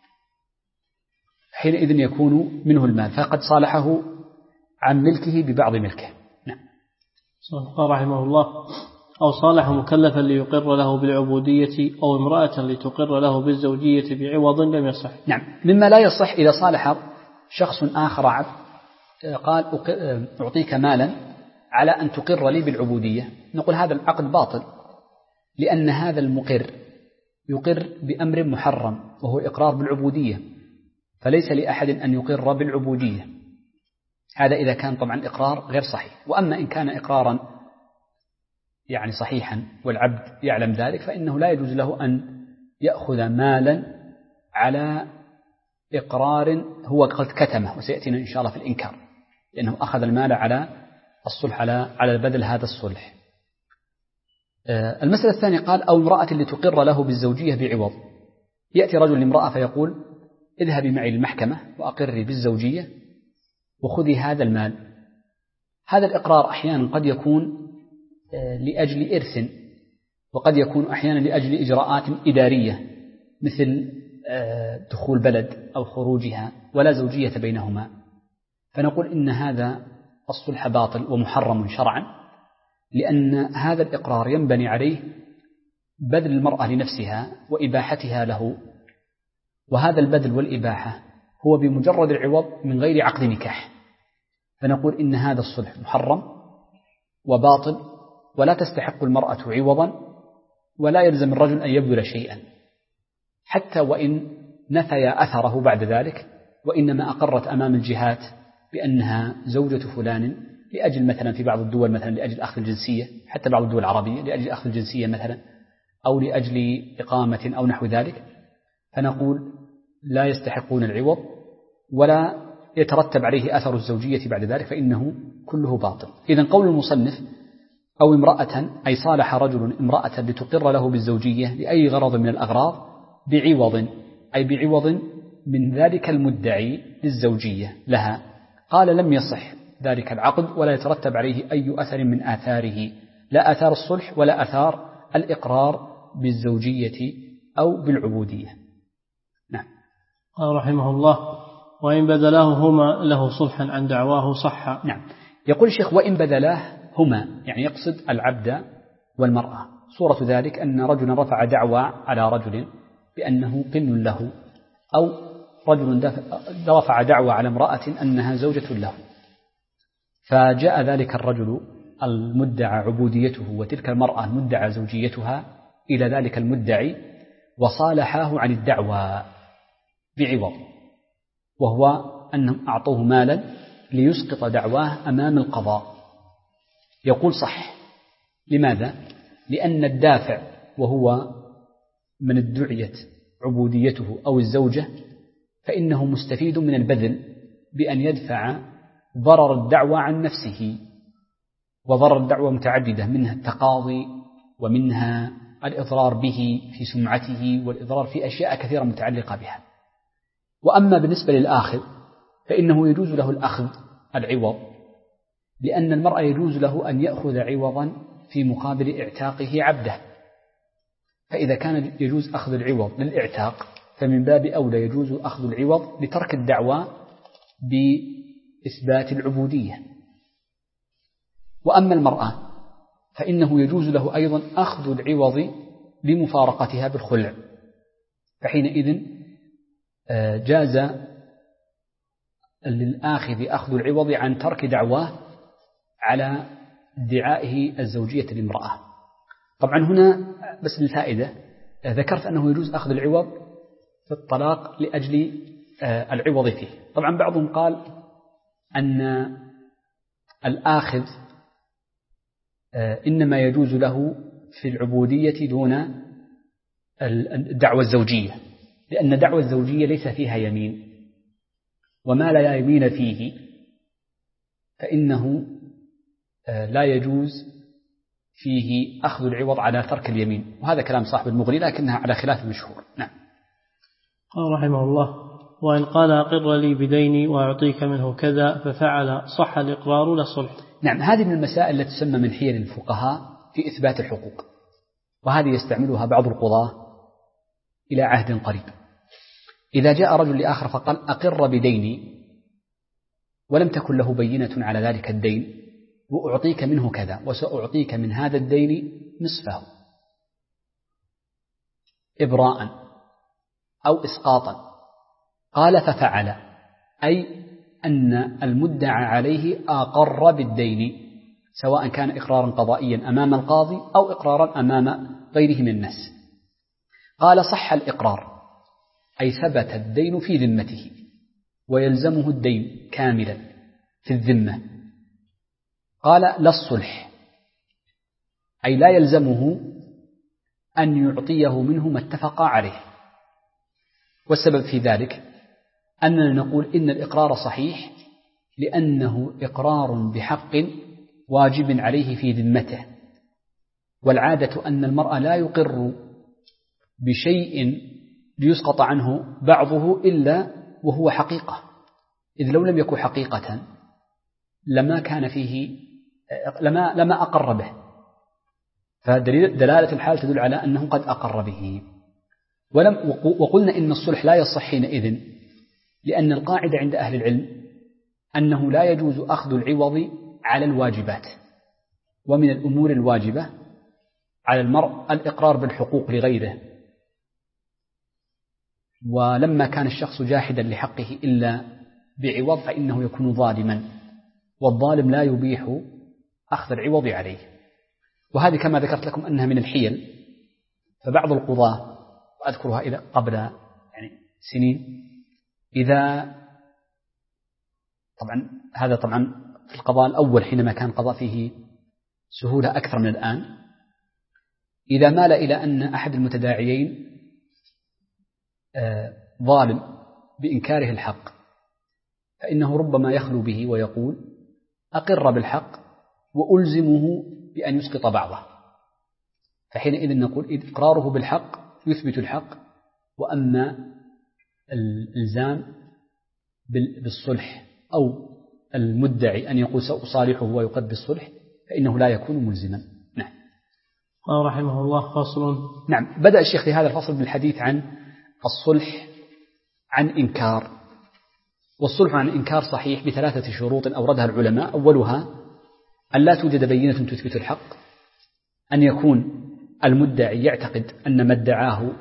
حينئذ يكون منه المال، فقد صالحه عن ملكه ببعض ملكه. نعم. قال رحمه الله أو صالح مكلفا ليقر له بالعبودية أو امرأة لتقر له بالزوجية بعوض لم يصح. نعم. مما لا يصح إذا صالح شخص آخر عبد قال أعطيك مالا على أن تقر لي بالعبودية، نقول هذا العقد باطل، لأن هذا المقر يقر بأمر محرم وهو إقرار بالعبودية، فليس لأحد أن يقر بالعبودية، هذا إذا كان طبعا إقرار غير صحيح. وأما إن كان إقرارا يعني صحيحا والعبد يعلم ذلك، فإنه لا يجوز له أن يأخذ مالا على إقرار هو قد كتمه، وسيأتينا إن شاء الله في الإنكار، لأنه أخذ المال على الصلح على البذل هذا الصلح. المسألة الثانية قال أو امرأة لتقر له بالزوجية بعوض. يأتي رجل لامرأة فيقول اذهبي معي للمحكمة وأقري بالزوجية وخذي هذا المال. هذا الإقرار أحيانا قد يكون لأجل إرث، وقد يكون أحيانا لأجل إجراءات إدارية مثل دخول بلد أو خروجها، ولا زوجية بينهما، فنقول إن هذا الصلح باطل ومحرم شرعا، لأن هذا الإقرار ينبني عليه بذل المرأة لنفسها وإباحتها له، وهذا البذل والإباحة هو بمجرد العوض من غير عقد نكاح، فنقول إن هذا الصلح محرم وباطل، ولا تستحق المرأة عوضا، ولا يلزم الرجل أن يبذل شيئا حتى وإن نفي أثره بعد ذلك، وإنما أقرت أمام الجهات بأنها زوجة فلان لأجل مثلا في بعض الدول مثلا لأجل أخذ الجنسية، حتى بعض الدول العربية لأجل أخذ الجنسية مثلا، أو لأجل إقامة أو نحو ذلك، فنقول لا يستحقون العوض ولا يترتب عليه أثر الزوجية بعد ذلك، فإنه كله باطل. إذن قول المصنف أو امرأة أي صالح رجل امرأة لتقر له بالزوجية لأي غرض من الأغراض بعوض أي بعوض من ذلك المدعي للزوجية لها. قال لم يصح ذلك العقد ولا يترتب عليه أي أثر من آثاره، لا آثار الصلح ولا آثار الإقرار بالزوجية أو بالعبودية. نعم. قال رحمه الله وإن بدلاهما له صلحا عن دعواه صح. نعم. يقول الشيخ وإن بدلاه هما، يعني يقصد العبد والمرأة. صورة ذلك أن رجلا رفع دعوى على رجل بأنه قن له، أو رجل رفع دعوى على امرأة أنها زوجة له، فجاء ذلك الرجل المدعى عبوديته وتلك المرأة المدعى زوجيتها إلى ذلك المدعي وصالحاه عن الدعوى بعوض، وهو أنهم أعطوه مالا ليسقط دعواه أمام القضاء. يقول صح. لماذا؟ لأن الدافع وهو من ادعيت عبوديته أو الزوجة فإنه مستفيد من البذل بأن يدفع ضرر الدعوة عن نفسه، وضرر الدعوة متعددة، منها التقاضي ومنها الإضرار به في سمعته والإضرار في أشياء كثيرة متعلقة بها. وأما بالنسبة للآخذ فإنه يجوز له الأخذ العوض، لأن المرأة يجوز له أن يأخذ عوضا في مقابل إعتاقه عبده، فإذا كان يجوز أخذ العوض للإعتاق فمن باب أولى يجوز أخذ العوض لترك الدعوى بإثبات العبودية. وأما المرأة فإنه يجوز له أيضا أخذ العوض لمفارقتها بالخلع، فحينئذ جاز للآخذ أخذ العوض عن ترك دعواه على ادعائه الزوجية لامرأة. طبعا هنا بس للفائدة ذكرت أنه يجوز أخذ العوض في الطلاق لأجل العوض فيه. طبعا بعضهم قال أن الآخذ إنما يجوز له في العبودية دون الدعوة الزوجية، لأن دعوة الزوجية ليس فيها يمين، وما لا يمين فيه فإنه لا يجوز فيه أخذ العوض على ترك اليمين، وهذا كلام صاحب المغني لكنها على خلاف المشهور. نعم. قال رحمه الله: وإن قال أقر لي بديني وأعطيك منه كذا ففعل صح الإقرار للصلح. نعم، هذه من المسائل التي تسمى من حيل الفقهاء في إثبات الحقوق، وهذه يستعملها بعض القضاة إلى عهد قريب. إذا جاء رجل لآخر فقال أقر بديني ولم تكن له بينة على ذلك الدين وأعطيك منه كذا وسأعطيك من هذا الدين نصفه إبراء أو إسقاطا، قال ففعل، أي أن المدعى عليه أقر بالدين، سواء كان إقرارا قضائيا أمام القاضي أو إقرارا أمام غيره من الناس. قال صح الإقرار، أي ثبت الدين في ذمته ويلزمه الدين كاملا في الذمة. قال لا الصلح، أي لا يلزمه أن يعطيه منه ما اتفق عليه. والسبب في ذلك أننا نقول إن الإقرار صحيح لأنه إقرار بحق واجب عليه في ذمته، والعادة أن المرء لا يقر بشيء ليسقط عنه بعضه إلا وهو حقيقة، إذ لو لم يكن حقيقة لما كان فيه لما أقر به، فدلالة الحال تدل على أنه قد أقر به. وقلنا إن الصلح لا يصح حينئذ، لأن القاعدة عند أهل العلم أنه لا يجوز أخذ العوض على الواجبات، ومن الأمور الواجبة على المرء الإقرار بالحقوق لغيره، ولما كان الشخص جاحدا لحقه إلا بعوض فإنه يكون ظالما، والظالم لا يبيح أخذ العوض عليه. وهذه كما ذكرت لكم أنها من الحيل، فبعض القضاة وأذكرها إذا قبل سنين، إذا هذا طبعا في القضاء الأول حينما كان القضاء فيه سهولة أكثر من الآن، إذا مال إلى أن أحد المتداعيين ظالم بإنكاره الحق فإنه ربما يخلو به ويقول أقر بالحق وألزمه بأن يسقط بعضه، فحينئذ نقول إقراره بالحق يثبت الحق، وأما الإلزام بالصلح أو المدعي أن يقول سأصالحه ويقد بالصلح فإنه لا يكون ملزما. نعم. قال رحمه الله: فصل. نعم، بدأ الشيخ في هذا الفصل بالحديث عن الصلح عن إنكار. والصلح عن إنكار صحيح بثلاثة شروط أوردها العلماء: أولها أن لا توجد بينة تثبت الحق، أن يكون المدعي يعتقد أن ما ادعاه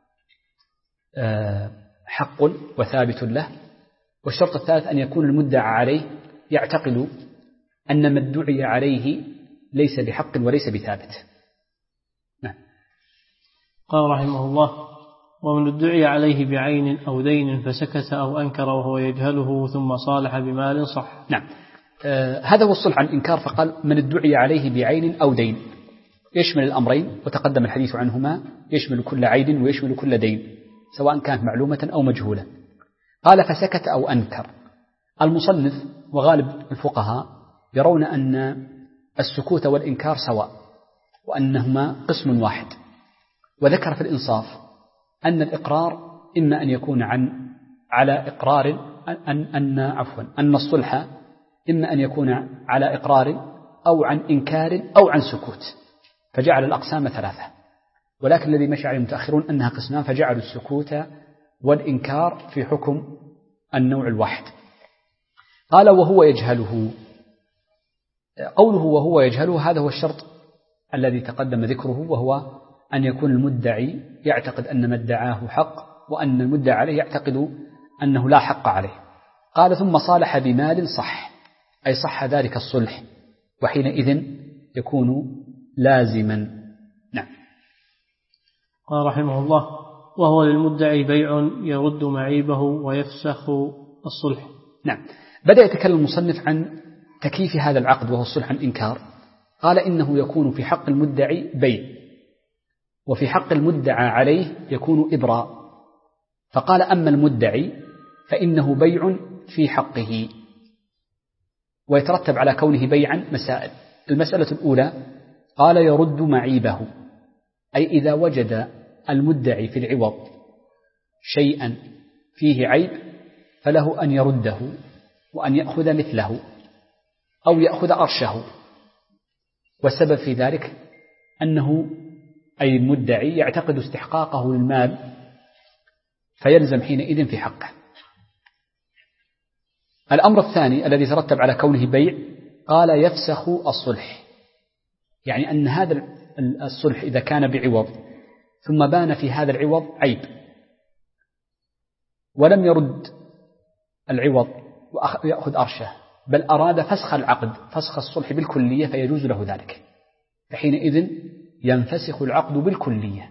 حق وثابت له، والشرط الثالث أن يكون المدعى عليه يعتقد أن ما ادعي عليه ليس بحق وليس بثابت. نعم. قال رحمه الله: ومن ادعي عليه بعين أو دين فسكت أو أنكر وهو يجهله ثم صالح بمال صح. نعم. هذا هو الصلح عن إنكار. فقال من ادعي عليه بعين أو دين، يشمل الأمرين وتقدم الحديث عنهما، يشمل كل عين ويشمل كل دين سواء كانت معلومة أو مجهولة. قال فسكت أو أنكر. المصنف وغالب الفقهاء يرون أن السكوت والإنكار سواء، وأنهما قسم واحد، وذكر في الإنصاف أن الإقرار إما أن يكون على إقرار أن الصلح إما أن يكون على إقرار أو عن إنكار أو عن سكوت، فجعل الأقسام ثلاثة. ولكن الذي مشى عليه المتأخرون أنها قسمان، فجعلوا السكوت والإنكار في حكم النوع الواحد. قال وهو يجهله. قوله وهو يجهله هذا هو الشرط الذي تقدم ذكره، وهو أن يكون المدعي يعتقد أن ما ادعاه حق، وأن المدعى عليه يعتقد أنه لا حق عليه. قال ثم صالح بمال صح، أي صح ذلك الصلح، وحينئذ يكون لازما. نعم. قال رحمه الله: وهو للمدعي بيع يرد معيبه ويفسخ الصلح. نعم. بدأ يتكلم المصنف عن تكييف هذا العقد وهو الصلح عن إنكار. قال إنه يكون في حق المدعي بيع، وفي حق المدعى عليه يكون إبراء. فقال: أما المدعي فإنه بيع في حقه، ويترتب على كونه بيعا مسائل. المسألة الأولى قال: يرد معيبه، أي إذا وجد المدعي في العوض شيئا فيه عيب فله أن يرده وأن يأخذ مثله أو يأخذ أرشه. والسبب في ذلك أنه أي المدعي يعتقد استحقاقه للمال فيلزم حينئذ في حقه. الأمر الثاني الذي ترتب على كونه بيع قال: يفسخ الصلح، يعني أن هذا الصلح إذا كان بعوض ثم بان في هذا العوض عيب ولم يرد العوض ويأخذ أرشه، بل أراد فسخ العقد، فسخ الصلح بالكلية، فيجوز له ذلك، فحينئذ ينفسخ العقد بالكلية.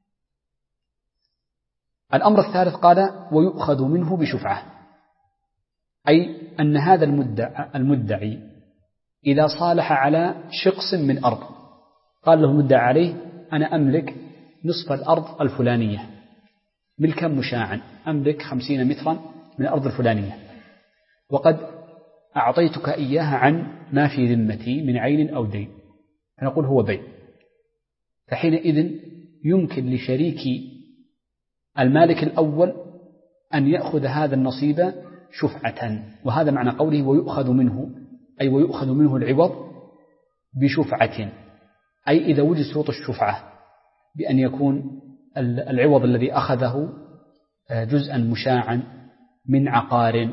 الأمر الثالث قال: ويؤخذ منه بشفعة، أي أن هذا المدعي إذا صالح على شقص من أرض، قال له المدعى عليه: أنا أملك نصف الأرض الفلانية ملكا مشاعا، أملك 50 مترا من الأرض الفلانية، وقد أعطيتك إياها عن ما في ذمتي من عين أو دين، فنقول هو بيع. فحينئذ يمكن لشريك المالك الأول أن يأخذ هذا النصيب شفعة، وهذا معنى قوله ويؤخذ منه، أي ويؤخذ منه العوض بشفعة، أي إذا وجد شروط الشفعة بأن يكون العوض الذي أخذه جزءا مشاعا من عقار.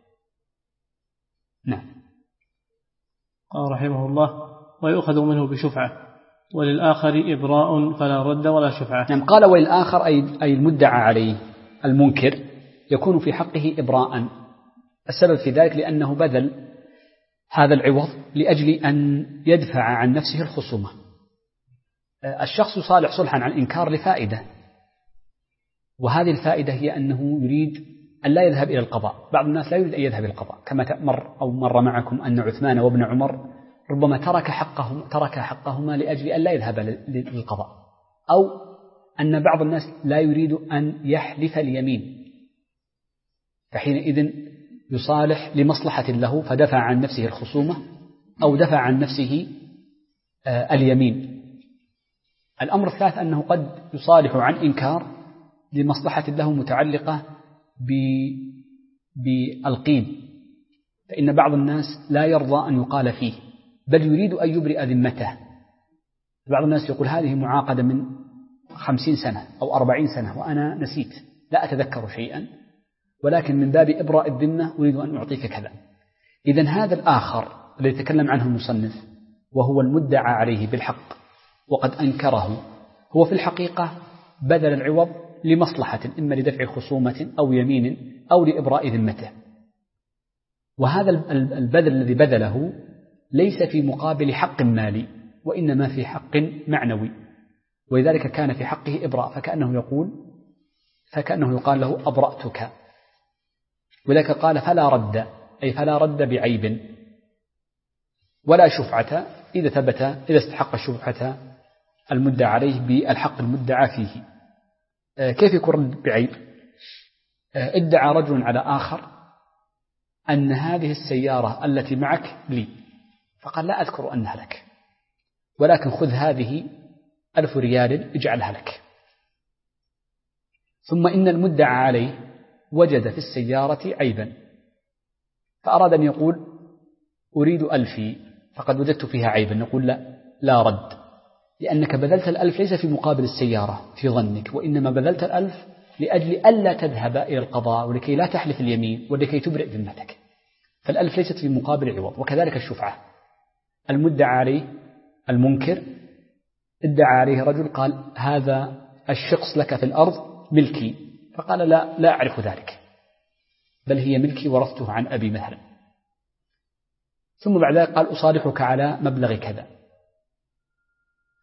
نعم. قال رحمه الله: ويؤخذ منه بشفعة، وللآخر إبراء فلا رد ولا شفعة. نعم. قال: وللآخر أي المدعى عليه المنكر يكون في حقه إبراء. السبب في ذلك لأنه بذل هذا العوض لأجل أن يدفع عن نفسه الخصومة. الشخص صالح صلحا عن إنكار لفائدة، وهذه الفائدة هي أنه يريد أن لا يذهب إلى القضاء. بعض الناس لا يريد أن يذهب إلى القضاء، كما مر معكم أن عثمان وابن عمر ربما ترك حقهما لأجل أن لا يذهب للقضاء، أو أن بعض الناس لا يريد أن يحلف اليمين، فحينئذ يصالح لمصلحة له فدفع عن نفسه الخصومة أو دفع عن نفسه اليمين. الأمر الثالث أنه قد يصالح عن إنكار لمصلحة له متعلقة بالقيم، فإن بعض الناس لا يرضى أن يقال فيه بل يريد أن يبرئ ذمته. بعض الناس يقول: هذه معاقدة من 50 سنة أو 40 سنة وأنا نسيت، لا أتذكر شيئا، ولكن من باب إبراء الذمة أريد أن أعطيك كذا. إذن هذا الآخر الذي يتكلم عنه المصنف وهو المدعى عليه بالحق وقد أنكره، هو في الحقيقة بذل العوض لمصلحة، إما لدفع خصومة أو يمين أو لإبراء ذمته، وهذا البذل الذي بذله ليس في مقابل حق مالي وإنما في حق معنوي، ولذلك كان في حقه إبراء، فكأنه يقال له: أبرأتك. ولذلك قال: فلا رد، أي فلا رد بعيب، ولا شفعة إذا استحق الشفعة المدعى عليه بالحق المدعى فيه. كيف يكون رد بعيب؟ ادعى رجل على آخر أن هذه السيارة التي معك لي، فقال: لا أذكر أنها لك، ولكن خذ هذه 1000 ريال اجعلها لك. ثم إن المدعى عليه وجد في السيارة عيبا فأراد أن يقول: أريد 1000 فقد وجدت فيها عيبا، نقول: لا رد، لأنك بذلت 1000 ليس في مقابل السيارة في ظنك، وإنما بذلت 1000 لأجل ألا تذهب إلى القضاء ولكي لا تحلف اليمين ولكي تبرئ ذمتك، ف1000 ليست في مقابل عوض. وكذلك الشفعة، المدعى عليه المنكر ادعى عليه رجل قال: هذا الشخص لك في الأرض ملكي، فقال: لا أعرف ذلك، بل هي ملكي ورثته عن أبي مثلا. ثم بعد ذلك قال: أصالحك على مبلغ كذا،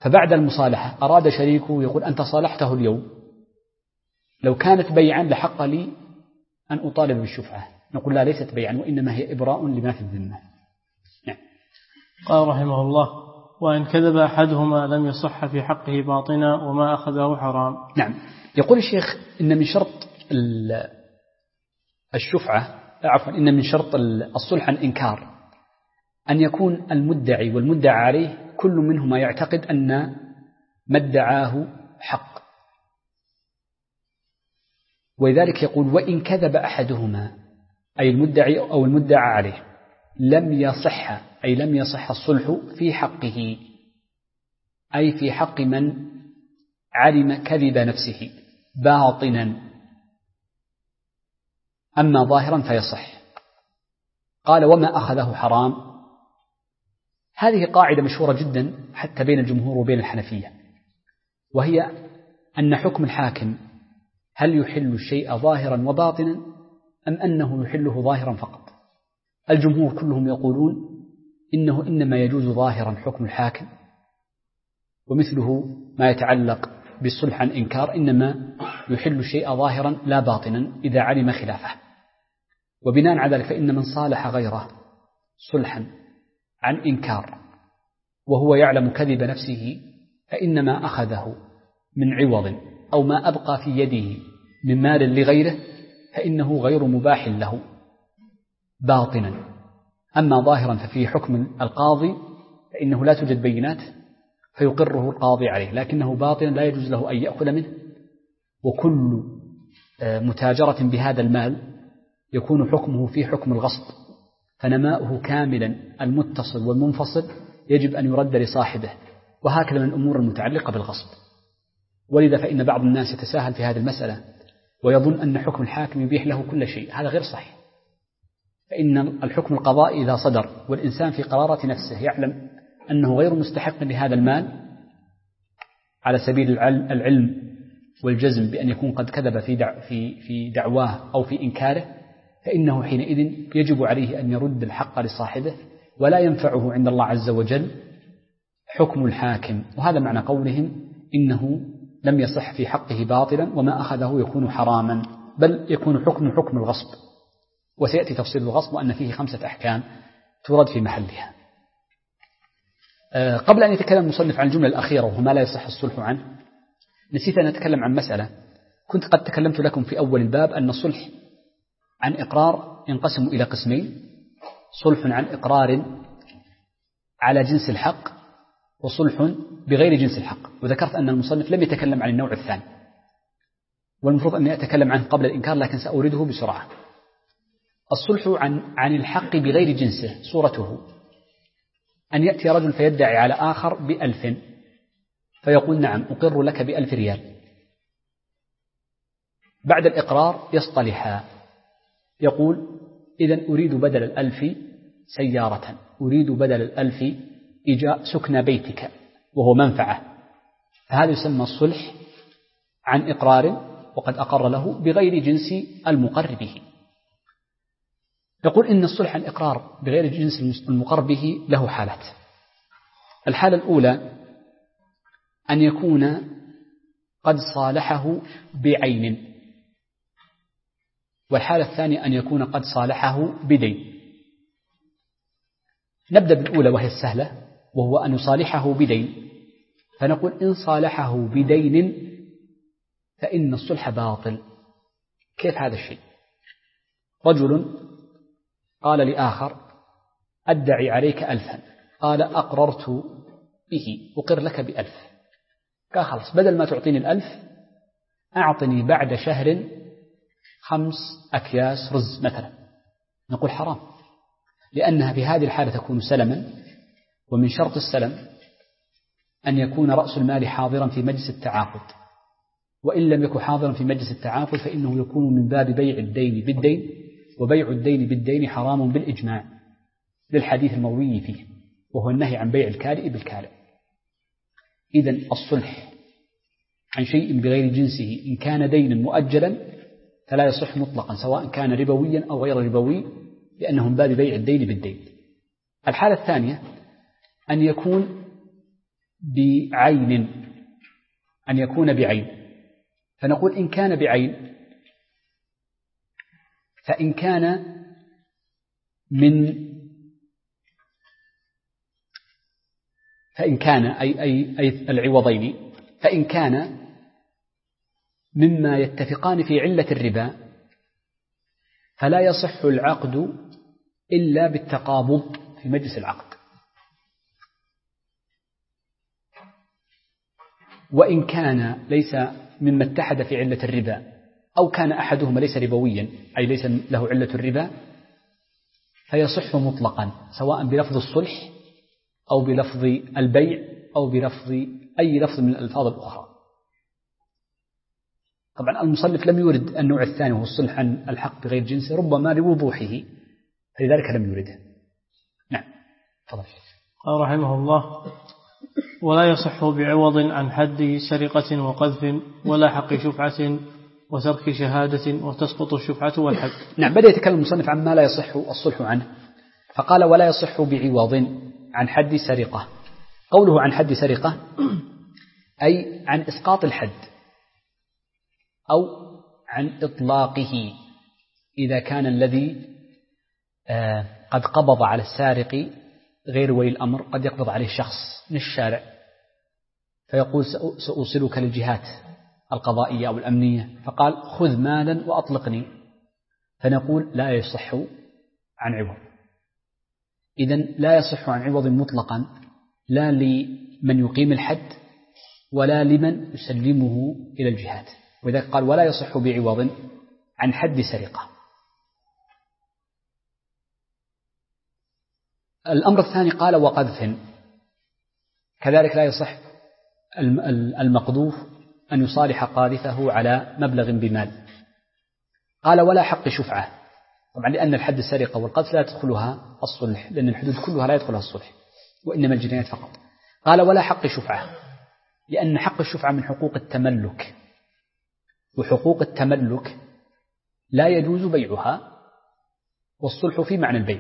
فبعد المصالحة أراد شريكه يقول أنت صالحته اليوم، لو كانت بيعا لحق لي أن أطالب بالشفعة، نقول لا ليست بيعا وإنما هي إبراء لما في الذمة. نعم. قال رحمه الله: وإن كذب أحدهما لم يصح في حقه باطنا وما أخذه حرام. نعم. يقول الشيخ إن من شرط الشفعة إن من شرط الصلح عن إنكار أن يكون المدعي والمدعى عليه كل منهما يعتقد أن ما ادعاه حق، ولذلك يقول: وإن كذب أحدهما، أي المدعي أو المدعى عليه، لم يصح، أي لم يصح الصلح في حقه، أي في حق من علم كذب نفسه باطنا، أما ظاهرا فيصح. قال: وما أخذه حرام. هذه قاعدة مشهورة جدا حتى بين الجمهور وبين الحنفية، وهي أن حكم الحاكم هل يحل الشيء ظاهرا وباطنا أم أنه يحله ظاهرا فقط. الجمهور كلهم يقولون إنه إنما يجوز ظاهرا حكم الحاكم، ومثله ما يتعلق بالصلح عن إنكار إنما يحل الشيء ظاهرا لا باطنا إذا علم خلافه. وبناء على ذلك فإن من صالح غيره صلحا عن إنكار وهو يعلم كذب نفسه فإنما أخذه من عوض أو ما أبقى في يده من مال لغيره فإنه غير مباح له باطنا. أما ظاهرا ففيه حكم القاضي فإنه لا توجد بينات فيقره القاضي عليه، لكنه باطنا لا يجوز له أن يأخذ منه. وكل متاجرة بهذا المال يكون حكمه في حكم الغصب، فنماؤه كاملا المتصل والمنفصل يجب أن يرد لصاحبه، وهكذا من الأمور المتعلقة بالغصب. ولذا فإن بعض الناس يتساهل في هذه المسألة ويظن أن حكم الحاكم يبيح له كل شيء، هذا غير صحيح. فإن الحكم القضائي إذا صدر والإنسان في قرارة نفسه يعلم أنه غير مستحق لهذا المال على سبيل العلم والجزم بأن يكون قد كذب في دعواه أو في إنكاره، فإنه حينئذ يجب عليه أن يرد الحق لصاحبه، ولا ينفعه عند الله عز وجل حكم الحاكم. وهذا معنى قولهم إنه لم يصح في حقه باطلا وما أخذه يكون حراما، بل يكون حكم الغصب. وسيأتي تفصيل الغصب وأن فيه 5 أحكام ترد في محلها. قبل أن يتكلم المصنف عن الجملة الأخيرة وهو ما لا يصح الصلح عنه، نسيت أن أتكلم عن مسألة كنت قد تكلمت لكم في أول الباب، أن الصلح عن إقرار ينقسم إلى قسمين: صلح عن إقرار على جنس الحق، وصلح بغير جنس الحق. وذكرت أن المصنف لم يتكلم عن النوع الثاني، والمفروض أني أتكلم عنه قبل الإنكار، لكن سأورده بسرعة. الصلح عن الحق بغير جنسه صورته أن يأتي رجل فيدعي على آخر ب1000 فيقول: نعم أقر لك ب1000 ريال. بعد الإقرار يصطلحا، يقول: إذن أريد بدل 1000 سيارة، أريد بدل 1000 إيجاء سكن بيتك، وهو منفعة. فهذا يسمى الصلح عن إقرار وقد أقر له بغير جنس المقر به. يقول إن الصلح عن إقرار بغير جنس المقر به له حالات. الحالة الأولى أن يكون قد صالحه بعين، والحالة الثانية أن يكون قد صالحه بدين. نبدأ بالأولى وهي السهلة، وهو أن يصالحه بدين. فنقول إن صالحه بدين فإن الصلح باطل. كيف هذا الشيء؟ رجل قال لآخر: أدعي عليك 1000، قال: أقررت به، أقر لك ب1000. قال: خلاص، بدل ما تعطيني 1000 أعطني بعد شهر 5 أكياس رز مثلا. نقول حرام، لأنها في هذه الحالة تكون سلما، ومن شرط السلم أن يكون رأس المال حاضرا في مجلس التعاقد، وإن لم يكن حاضرا في مجلس التعاقد فإنه يكون من باب بيع الدين بالدين، وبيع الدين بالدين حرام بالإجماع للحديث المروي فيه، وهو النهي عن بيع الكالئ بالكالئ. إذن الصلح عن شيء بغير جنسه إن كان دينا مؤجلا فلا يصح مطلقا، سواء كان ربويا أو غير ربوي، لأنه من باب بيع الدين بالدين. الحالة الثانية أن يكون بعين، أن يكون بعين. فنقول إن كان بعين فإن كان أي العوضين، فإن كان مما يتفقان في علة الربا فلا يصح العقد إلا بالتقابض في مجلس العقد. وإن كان ليس مما اتحد في علة الربا أو كان أحدهما ليس ربويا أي ليس له علة الربا فيصح مطلقا، سواء بلفظ الصلح أو بلفظ البيع أو بلفظ أي لفظ من الألفاظ الأخرى. طبعا المصنف لم يورد النوع الثاني وهو الصلح عن الحق بغير جنسه، ربما لوضوحه فلذلك لم يورده. نعم تفضل. قال رحمه الله: ولا يصح بعوض عن حد سرقة وقذف ولا حق شفعة وترك شهادة وتسقط الشفعة والحد. نعم، بدأ يتكلم المصنف عن ما لا يصح الصلح عنه، فقال: ولا يصح بعوض عن حد سرقة. قوله عن حد سرقة أي عن إسقاط الحد أو عن إطلاقه، إذا كان الذي قد قبض على السارق غير ولي الأمر، قد يقبض عليه شخص من الشارع فيقول: سأوصلك للجهات القضائية أو الأمنية، فقال: خذ مالا وأطلقني، فنقول: لا يصح عن عوض. إذن لا يصح عن عوض مطلقا، لا لمن يقيم الحد ولا لمن يسلمه إلى الجهات. وذلك قال: ولا يصح بعوض عن حد سرقة. الأمر الثاني قال: وقذف، كذلك لا يصح المقذوف أن يصالح قاذفه على مبلغ بمال. قال: ولا حق شفعة، طبعا لأن الحد السرقة والقذف لا تدخلها الصلح، لأن الحدود كلها لا يدخلها الصلح وإنما الجنايات فقط. قال: ولا حق شفعة، لأن حق الشفعة من حقوق التملك، وحقوق التملك لا يجوز بيعها، والصلح في معنى البيع.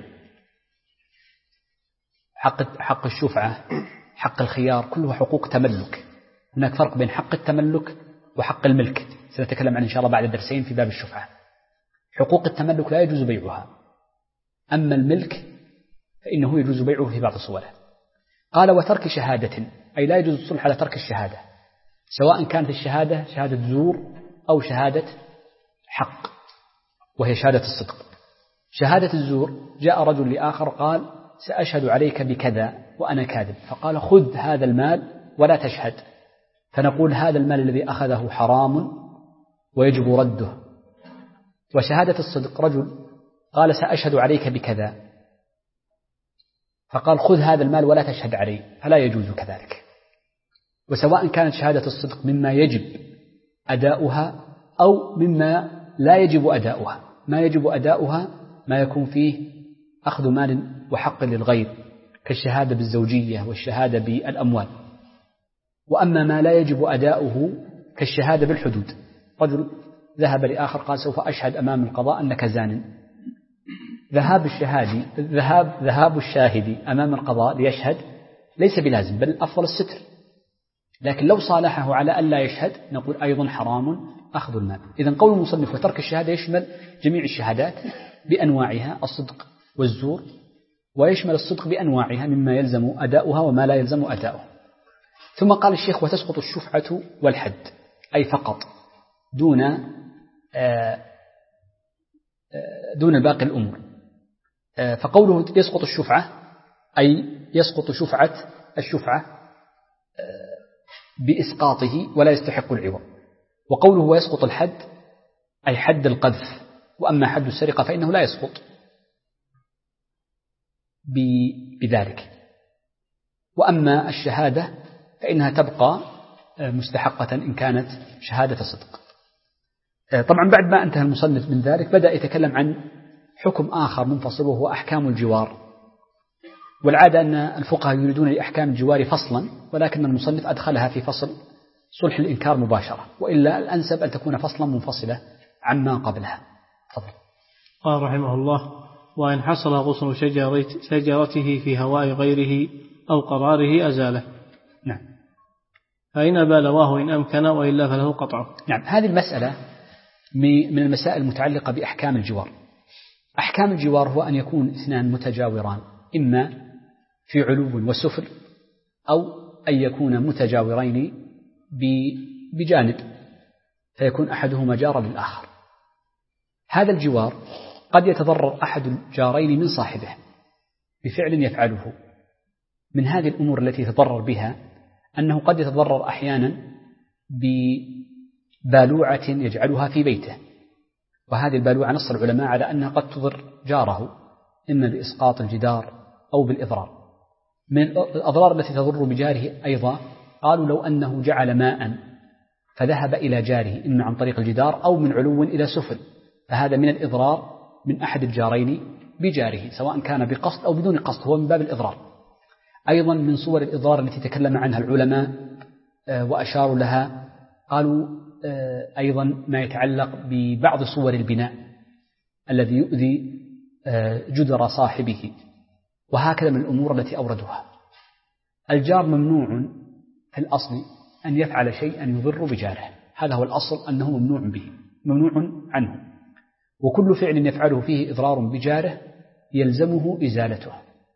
حق الشفعة، حق الخيار، كلها حقوق تملك. هناك فرق بين حق التملك وحق الملك، سنتكلم عنه إن شاء الله بعد درسين في باب الشفعة. حقوق التملك لا يجوز بيعها، أما الملك فإنه يجوز بيعه في بعض صوره. قال: وترك شهادة، أي لا يجوز الصلح على ترك الشهادة، سواء كانت الشهادة شهادة زور أو شهادة حق، وهي شهادة الصدق. شهادة الزور: جاء رجل لآخر قال: سأشهد عليك بكذا وأنا كاذب، فقال: خذ هذا المال ولا تشهد، فنقول: هذا المال الذي أخذه حرام ويجب رده. وشهادة الصدق: رجل قال: سأشهد عليك بكذا، فقال: خذ هذا المال ولا تشهد عليه، فلا يجوز كذلك. وسواء كانت شهادة الصدق مما يجب أداؤها أو مما لا يجب أداؤها. ما يجب أداؤها ما يكون فيه أخذ مال وحق للغير، كالشهادة بالزوجية والشهادة بالأموال. وأما ما لا يجب أداؤه كالشهادة بالحدود، رجل ذهب لآخر قال: سوف أشهد أمام القضاء أنك زان. ذهاب الشاهد أمام القضاء ليشهد ليس بلازم، بل أفضل الستر، لكن لو صالحه على أن لا يشهد نقول أيضا حرام أخذ المال. إذن قول المصنف: وترك الشهادة يشمل جميع الشهادات بأنواعها، الصدق والزور، ويشمل الصدق بأنواعها مما يلزم أداؤها وما لا يلزم أداؤه. ثم قال الشيخ: وتسقط الشفعة والحد، أي فقط دون باقي الأمور. فقوله يسقط الشفعة أي يسقط الشفعة بإسقاطه ولا يستحق العوض. وقوله ويسقط الحد أي حد القذف، وأما حد السرقة فإنه لا يسقط بذلك. وأما الشهادة فإنها تبقى مستحقة إن كانت شهادة صدق. طبعا بعد ما انتهى المصنف من ذلك بدأ يتكلم عن حكم آخر منفصل، وهو أحكام الجوار. والعادة أن الفقهاء يريدون لأحكام الجوار فصلا، ولكن المصنف أدخلها في فصل صلح الإنكار مباشرة، وإلا الأنسب أن تكون فصلا منفصلة عما قبلها. تفضل. قال رحمه الله: وإن حصل غصن شجرته في هواء غيره أو قراره أزاله. نعم. فإن أبى لواه إن أمكن وإلا فله قطعه. نعم، هذه المسألة من المسائل المتعلقة بأحكام الجوار. أحكام الجوار هو أن يكون اثنان متجاوران، إما في علو وسفل، أو أن يكون متجاورين بجانب فيكون أحدهما جارا للآخر. هذا الجوار قد يتضرر أحد الجارين من صاحبه بفعل يفعله. من هذه الأمور التي يتضرر بها أنه قد يتضرر أحيانا ببالوعة يجعلها في بيته، وهذه البالوعة نص العلماء على أنها قد تضر جاره إما بإسقاط الجدار أو بالإضرار. من الأضرار التي تضر بجاره أيضا قالوا لو أنه جعل ماء فذهب إلى جاره إما عن طريق الجدار أو من علو إلى سفل، فهذا من الإضرار من أحد الجارين بجاره سواء كان بقصد أو بدون قصد، هو من باب الإضرار. أيضا من صور الإضرار التي تكلم عنها العلماء وأشاروا لها قالوا أيضا ما يتعلق ببعض صور البناء الذي يؤذي جدر صاحبه، وهكذا من الأمور التي أوردها. الجار ممنوع في الأصل أن يفعل شيئا يضر بجاره، هذا هو الأصل أنه ممنوع به، ممنوع عنه، وكل فعل يفعله فيه إضرار بجاره يلزمه إزالته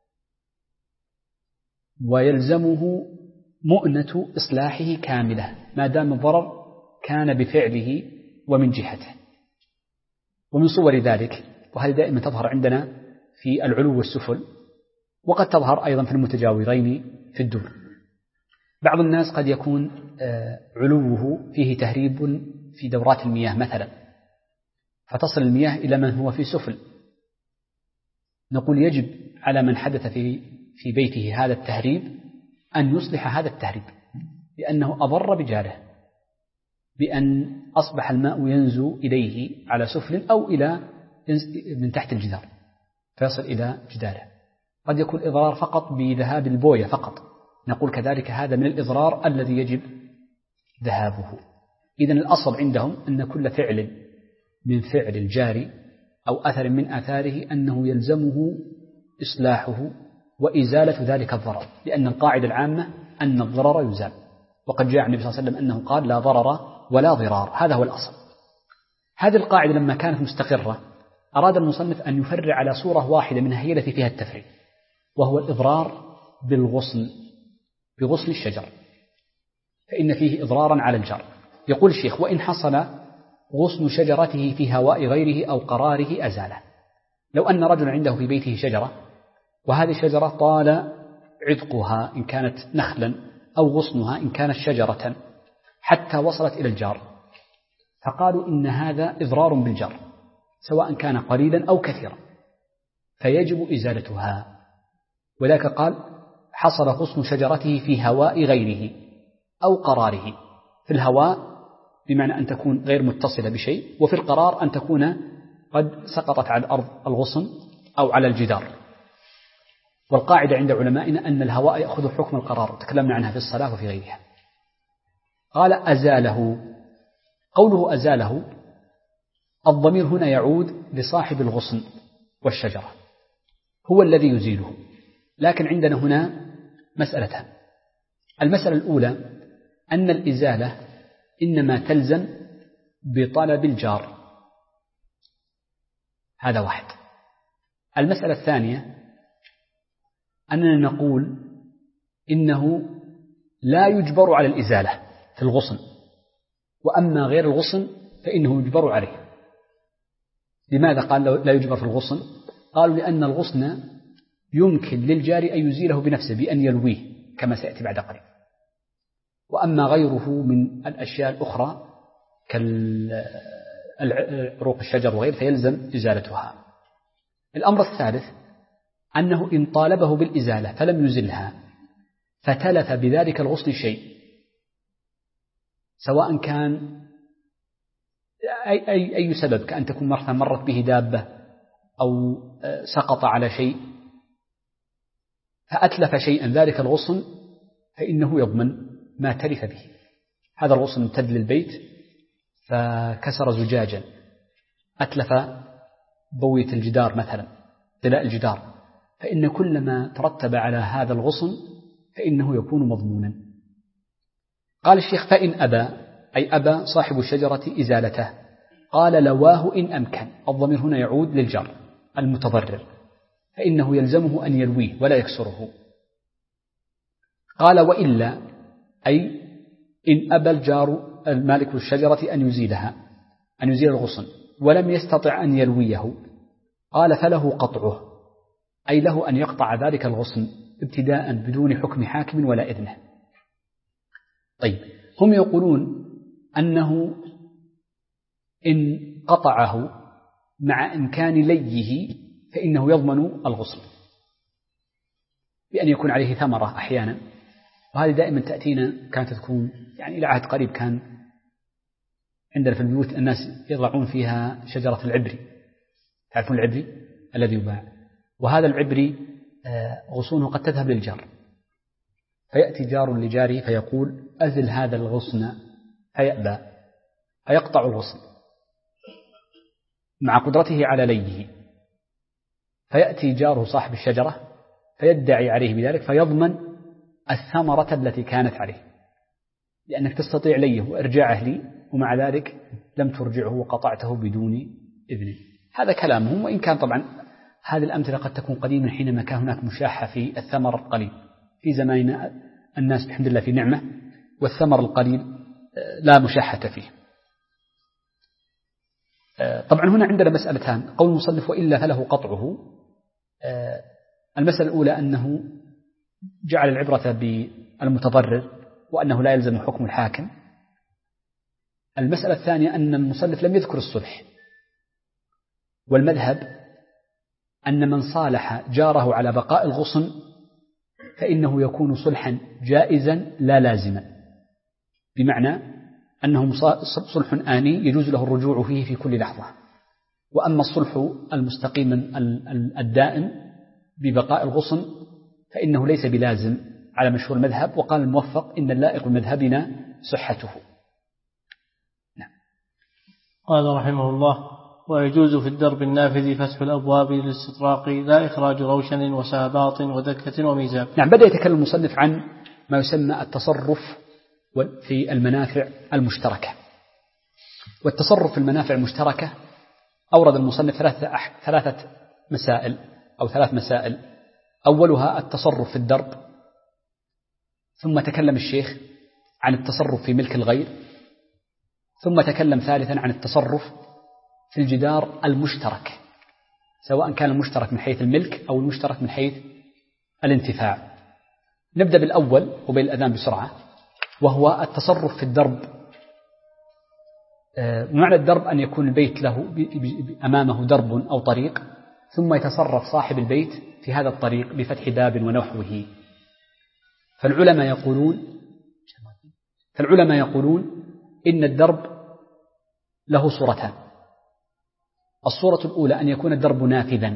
ويلزمه مؤنة إصلاحه كاملة ما دام الضرر كان بفعله ومن جهته. ومن صور ذلك، وهذه دائما تظهر عندنا في العلو والسفل، وقد تظهر أيضا في المتجاورين في الدور. بعض الناس قد يكون علوه فيه تهريب في دورات المياه مثلا، فتصل المياه إلى من هو في سفل، نقول يجب على من حدث في بيته هذا التهريب أن يصلح هذا التهريب، لأنه أضر بجاره بأن أصبح الماء ينزو إليه على سفل أو إلى من تحت الجدار فيصل إلى جداره. قد يكون إضرار فقط بذهاب البوية فقط، نقول كذلك هذا من الإضرار الذي يجب ذهابه. إذن الأصل عندهم أن كل فعل من فعل الجاري أو أثر من آثاره أنه يلزمه إصلاحه وإزالة ذلك الضرر، لأن القاعدة العامة أن الضرر يزال، وقد جاء النبي صلى الله عليه وسلم أنه قال لا ضرر ولا ضرار، هذا هو الأصل. هذه القاعدة لما كانت مستقرة أراد المصنف أن يفرع على صورة واحدة منها هي التي فيها التفريع، وهو الإضرار بغصن الشجر، فإن فيه إضرارا على الجار. يقول الشيخ: وإن حصل غصن شجرته في هواء غيره أو قراره أزاله. لو أن رجل عنده في بيته شجرة، وهذه الشجرة طال عتقها إن كانت نخلا أو غصنها إن كانت شجرة حتى وصلت إلى الجار، فقالوا إن هذا إضرار بالجار سواء كان قليلا أو كثيرا، فيجب إزالتها. وذاك قال: حصل غصن شجرته في هواء غيره أو قراره. في الهواء بمعنى أن تكون غير متصلة بشيء، وفي القرار أن تكون قد سقطت على الأرض الغصن أو على الجدار. والقاعدة عند علمائنا أن الهواء يأخذ حكم القرار، تكلمنا عنها في الصلاة وفي غيرها. قال: أزاله. قوله أزاله الضمير هنا يعود لصاحب الغصن والشجرة، هو الذي يزيله. لكن عندنا هنا مسألتان. المسألة الأولى أن الإزالة إنما تلزم بطلب الجار، هذا واحد. المسألة الثانية أننا نقول إنه لا يجبر على الإزالة في الغصن، وأما غير الغصن فإنه يجبر عليه. لماذا قال لا يجبر في الغصن؟ قالوا لأن الغصن يمكن للجار أن يزيله بنفسه بأن يلويه كما سيأتي بعد قليل، وأما غيره من الأشياء الأخرى كالعروق الشجر وغيره فيلزم إزالتها. الأمر الثالث أنه إن طالبه بالإزالة فلم يزلها فتلف بذلك الغصن شيء، سواء كان أي سبب، كأن تكون مرت به دابة أو سقط على شيء فأتلف شيئا ذلك الغصن، فإنه يضمن ما تلف به. هذا الغصن امتد للبيت فكسر زجاجا، أتلف بوية الجدار مثلا، طلاء الجدار، فإن كل ما ترتب على هذا الغصن فإنه يكون مضمونا. قال الشيخ فإن أبى، أي أبى صاحب الشجرة إزالته، قال لواه إن أمكن. الضمير هنا يعود للجار المتضرر، فإنه يلزمه أن يلويه ولا يكسره. قال وإلا، أي إن أبى الجار المالك للشجرة أن يزيلها، أن يزيل الغصن ولم يستطع أن يلويه، قال فله قطعه، أي له أن يقطع ذلك الغصن ابتداء بدون حكم حاكم ولا إذنه. طيب، هم يقولون أنه إن قطعه مع إمكان ليه فإنه يضمن الغصن بأن يكون عليه ثمرة أحيانا، وهذه دائما تأتينا، كانت تكون يعني إلى عهد قريب كان عندنا في البيوت الناس يضعون فيها شجرة العبري، تعرفون العبري الذي يباع، وهذا العبري غصونه قد تذهب للجار، فيأتي جار لجاره فيقول أزل هذا الغصن، فيأبى فيقطع الغصن مع قدرته على ليه، فيأتي جاره صاحب الشجرة فيدعي عليه بذلك فيضمن الثمرة التي كانت عليه، لأنك تستطيع ليه وإرجاعه لي، ومع ذلك لم ترجعه وقطعته بدون إذنه. هذا كلامهم، وإن كان طبعا هذه الأمثلة قد تكون قديما حينما كان هناك مشاحة في الثمر القليل. في زماننا الناس بحمد الله في نعمة، والثمر القليل لا مشاحة فيه. طبعا هنا عندنا مسألتان، قول المصنف وإلا فله قطعه. المسألة الأولى أنه جعل العبرة بالمتضرر وأنه لا يلزم حكم الحاكم. المسألة الثانية أن المصنف لم يذكر الصلح، والمذهب أن من صالح جاره على بقاء الغصن فإنه يكون صلحا جائزا لا لازما، بمعنى أنه صلح آني يجوز له الرجوع فيه في كل لحظة. وأما الصلح المستقيم الدائم ببقاء الغصن فإنه ليس بلازم على مشهور المذهب، وقال الموفق إن اللائق بمذهبنا صحته. نعم. قال رحمه الله ويجوز في الدرب النافذ فتح الأبواب للاستطراق لا إخراج روشن وساباط ودكة وميزاب. نعم. بدأ يتكلم المصنف عن ما يسمى التصرف في المنافع المشتركة. والتصرف في المنافع المشتركة أورد المصنف ثلاث مسائل. أولها التصرف في الدرب، ثم تكلم الشيخ عن التصرف في ملك الغير، ثم تكلم ثالثا عن التصرف في الجدار المشترك، سواء كان المشترك من حيث الملك أو المشترك من حيث الانتفاع. نبدأ بالأول قبيل الأذان بسرعة، وهو التصرف في الدرب. معنى الدرب أن يكون البيت له أمامه درب أو طريق، ثم يتصرف صاحب البيت في هذا الطريق بفتح باب ونحوه. فالعلماء يقولون إن الدرب له صورتان. الصورة الأولى أن يكون الدرب نافذا،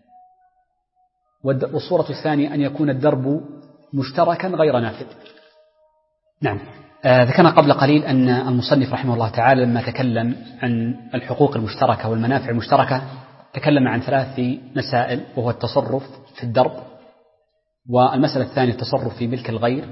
والصورة الثانية أن يكون الدرب مشتركا غير نافذ. نعم. ذكرنا قبل قليل أن المصنف رحمه الله تعالى لما تكلم عن الحقوق المشتركة والمنافع المشتركة تكلم عن 3 مسائل، وهو التصرف في الدرب، والمسألة الثانية التصرف في ملك الغير،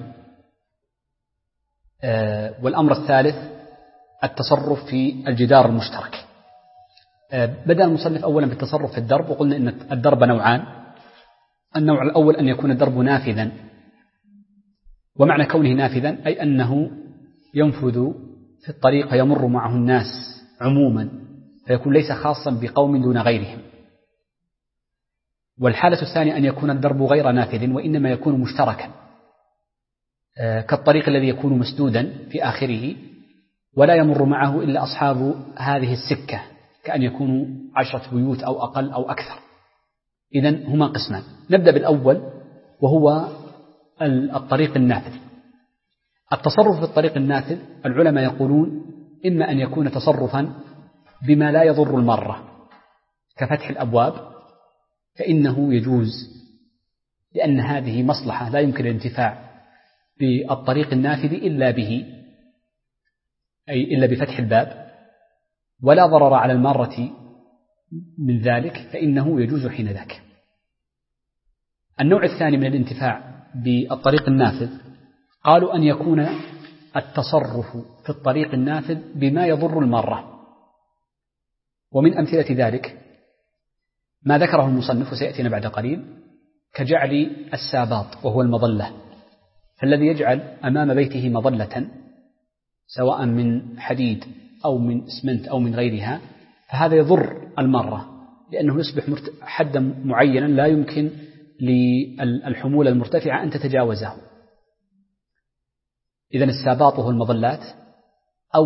والأمر الثالث التصرف في الجدار المشترك. بدأ المصنف أولا بالتصرف في الدرب، وقلنا أن الدرب نوعان. النوع الأول أن يكون الدرب نافذا، ومعنى كونه نافذا أي أنه ينفذ في الطريق فيمر معه الناس عموما، فيكون ليس خاصا بقوم دون غيرهم. والحالة الثانية أن يكون الدرب غير نافذ وإنما يكون مشتركا، كالطريق الذي يكون مسدودا في آخره ولا يمر معه إلا أصحاب هذه السكة، كأن يكونوا 10 بيوت أو أقل أو أكثر. إذن هما قسمان. نبدأ بالأول وهو الطريق النافذ. التصرف في الطريق النافذ العلماء يقولون إما أن يكون تصرفا بما لا يضر المارة كفتح الأبواب، فإنه يجوز، لأن هذه مصلحة لا يمكن الانتفاع بالطريق النافذ إلا به، أي إلا بفتح الباب، ولا ضرر على المارة من ذلك، فإنه يجوز حين ذاك. النوع الثاني من الانتفاع بالطريق النافذ قالوا أن يكون التصرف في الطريق النافذ بما يضر المارة. ومن أمثلة ذلك ما ذكره المصنف وسيأتينا بعد قليل كجعل الساباط وهو المظلة، فالذي يجعل أمام بيته مظلة سواء من حديد أو من إسمنت أو من غيرها، فهذا يضر المارة لأنه يصبح حدا معينا لا يمكن للحمول المرتفعة أن تتجاوزه. إذن الساباط وهو المظلات، أو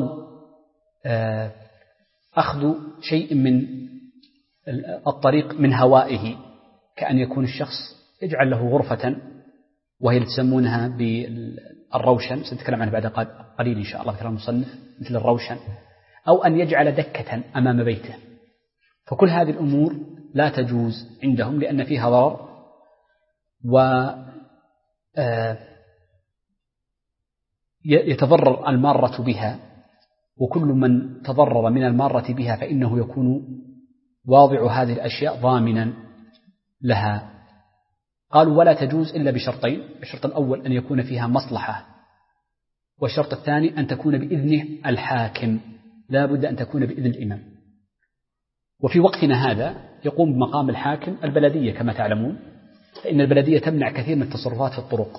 أخذ شيء من الطريق من هوائه، كأن يكون الشخص يجعل له غرفة وهي اللي تسمونها بالروشن، سنتكلم عنها بعد قليل إن شاء الله ذكر المصنف، مثل الروشن، أو أن يجعل دكة أمام بيته. فكل هذه الأمور لا تجوز عندهم لأن فيها ضرر، ويتضرر المارة بها، وكل من تضرر من المارة بها فإنه يكون واضع هذه الأشياء ضامنا لها. قالوا ولا تجوز إلا بشرطين: الشرط الأول أن يكون فيها مصلحة، والشرط الثاني أن تكون بإذن الحاكم، لا بد أن تكون بإذن الإمام. وفي وقتنا هذا يقوم بمقام الحاكم البلدية كما تعلمون، فإن البلدية تمنع كثير من التصرفات في الطرق،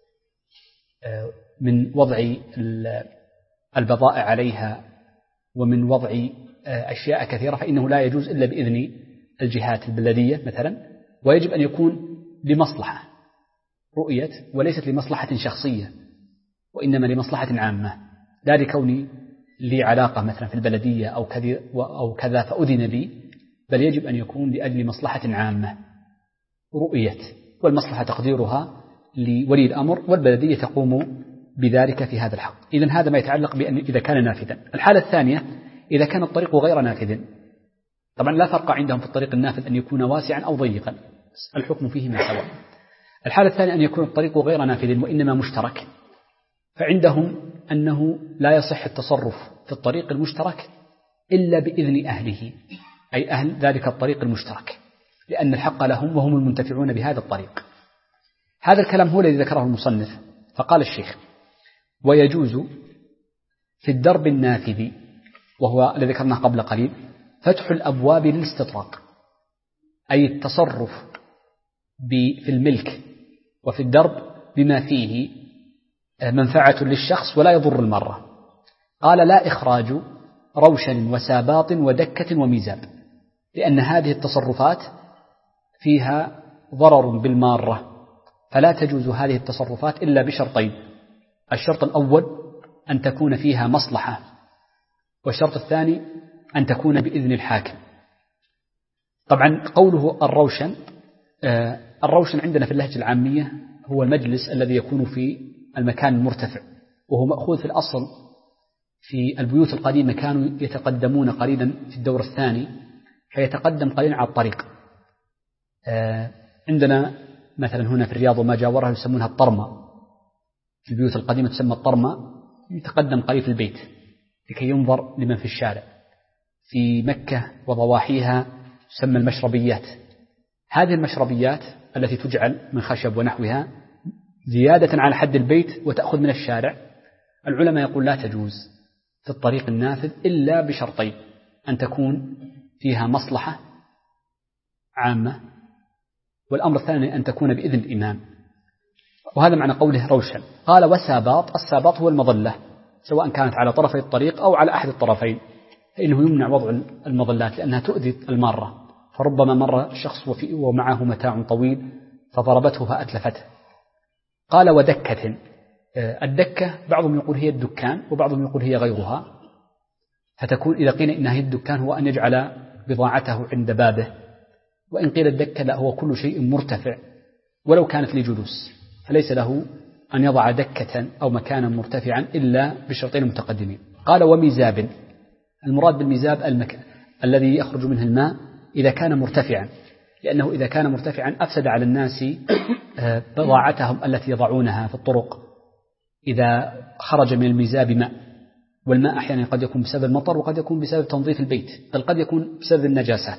من وضع البضائع عليها ومن وضع أشياء كثيرة، فإنه لا يجوز إلا بإذن الجهات البلدية مثلا، ويجب أن يكون لمصلحة رؤية وليست لمصلحة شخصية، وإنما لمصلحة عامة، لا لكوني لي علاقة مثلا في البلدية أو كذا فأذن لي، بل يجب أن يكون لأجل مصلحة عامة رؤية، والمصلحة تقديرها لولي الأمر، والبلدية تقوم بذلك في هذا الحق. إذن هذا ما يتعلق بأن إذا كان نافذا. الحالة الثانية إذا كان الطريق غير نافذ، طبعا لا فرق عندهم في الطريق النافذ أن يكون واسعا أو ضيقا، الحكم فيهما سواء. الحالة الثانية أن يكون الطريق غير نافذ وإنما مشترك، فعندهم أنه لا يصح التصرف في الطريق المشترك إلا بإذن أهله، أي أهل ذلك الطريق المشترك، لأن الحق لهم وهم المنتفعون بهذا الطريق. هذا الكلام هو الذي ذكره المصنف، فقال الشيخ: ويجوز في الدرب النافذ، وهو الذي ذكرناه قبل قليل، فتح الأبواب للاستطراق، أي التصرف في الملك وفي الدرب بما فيه منفعة للشخص ولا يضر المرة. قال: لا إخراج روشن وساباط ودكة وميزاب، لأن هذه التصرفات فيها ضرر بالمارة، فلا تجوز هذه التصرفات إلا بشرطين: الشرط الأول أن تكون فيها مصلحة، والشرط الثاني أن تكون بإذن الحاكم. طبعا قوله الروشن عندنا في اللهجة العامية هو المجلس الذي يكون في المكان المرتفع، وهو مأخوذ في الأصل في البيوت القديمة كانوا يتقدمون قليلا في الدور الثاني، فيتقدم قليلا على الطريق. عندنا مثلا هنا في الرياض وما جاورها يسمونها الطرمة، في البيوت القديمة تسمى الطرمة، يتقدم قليل في البيت لكي ينظر لمن في الشارع. في مكة وضواحيها تسمى المشربيات. هذه المشربيات التي تجعل من خشب ونحوها زيادة على حد البيت وتأخذ من الشارع، العلماء يقول لا تجوز في الطريق النافذ إلا بشرطين: أن تكون فيها مصلحة عامة، والأمر الثاني أن تكون بإذن الإمام. وهذا معنى قوله روشن. قال: وساباط، الساباط هو المظلة، سواء كانت على طرفي الطريق أو على أحد الطرفين، فإنه يمنع وضع المظلات لأنها تؤذي المارة، فربما مر شخص ومعه متاع طويل فضربته فأتلفته. قال: ودكة، الدكة بعضهم يقول هي الدكان وبعضهم يقول هي غيرها، فتكون إذا قيل إنها هي الدكان هو أن يجعل بضاعته عند بابه، وإن قيل الدكة لا، هو كل شيء مرتفع ولو كانت لجلوس، فليس له أن يضع دكة أو مكانا مرتفعا إلا بالشرطين المتقدمين. قال: وميزاب، المراد بالميزاب الذي يخرج منه الماء إذا كان مرتفعا، لأنه إذا كان مرتفعا أفسد على الناس بضاعتهم التي يضعونها في الطرق. إذا خرج من الميزاب ماء، والماء أحيانا قد يكون بسبب المطر وقد يكون بسبب تنظيف البيت، بل قد يكون بسبب النجاسات،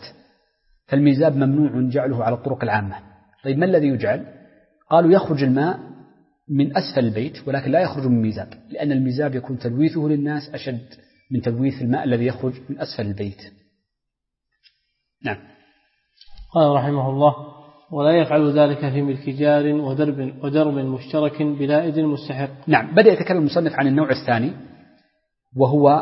فالميزاب ممنوع جعله على الطرق العامة. طيب ما الذي يجعل؟ قالوا: يخرج الماء من أسفل البيت ولكن لا يخرج من ميزاب، لأن الميزاب يكون تلويثه للناس أشد من تلويث الماء الذي يخرج من أسفل البيت. نعم. قال رحمه الله: ولا يفعل ذلك في ملك جار ودرب مشترك بلا إذن مستحق. نعم. بدأ يتكلم المصنف عن النوع الثاني وهو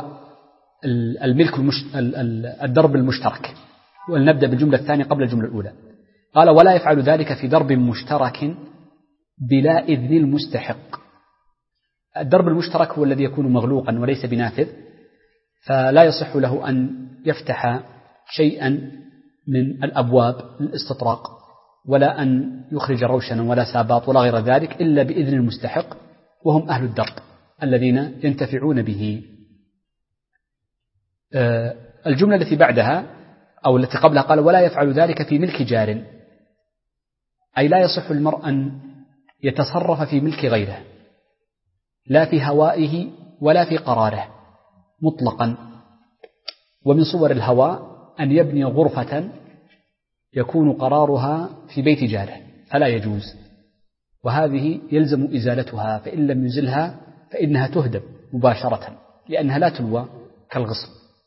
الدرب المشترك، ولنبدأ بالجملة الثانية قبل الجملة الأولى. قال: ولا يفعل ذلك في درب مشترك بلا إذن المستحق. الدرب المشترك هو الذي يكون مغلوقا وليس بنافذ، فلا يصح له أن يفتح شيئا من الأبواب للاستطراق، ولا أن يخرج روشنا ولا ساباط ولا غير ذلك إلا بإذن المستحق، وهم أهل الدرب الذين ينتفعون به. الجملة التي بعدها أو التي قبلها قال: ولا يفعل ذلك في ملك جار، أي لا يصح المرء أن يتصرف في ملك غيره، لا في هوائه ولا في قراره مطلقا. ومن صور الهواء أن يبني غرفة يكون قرارها في بيت جاره، فلا يجوز، وهذه يلزم إزالتها، فإن لم يزلها فإنها تهدم مباشرة لأنها لا تلوى كالغصب.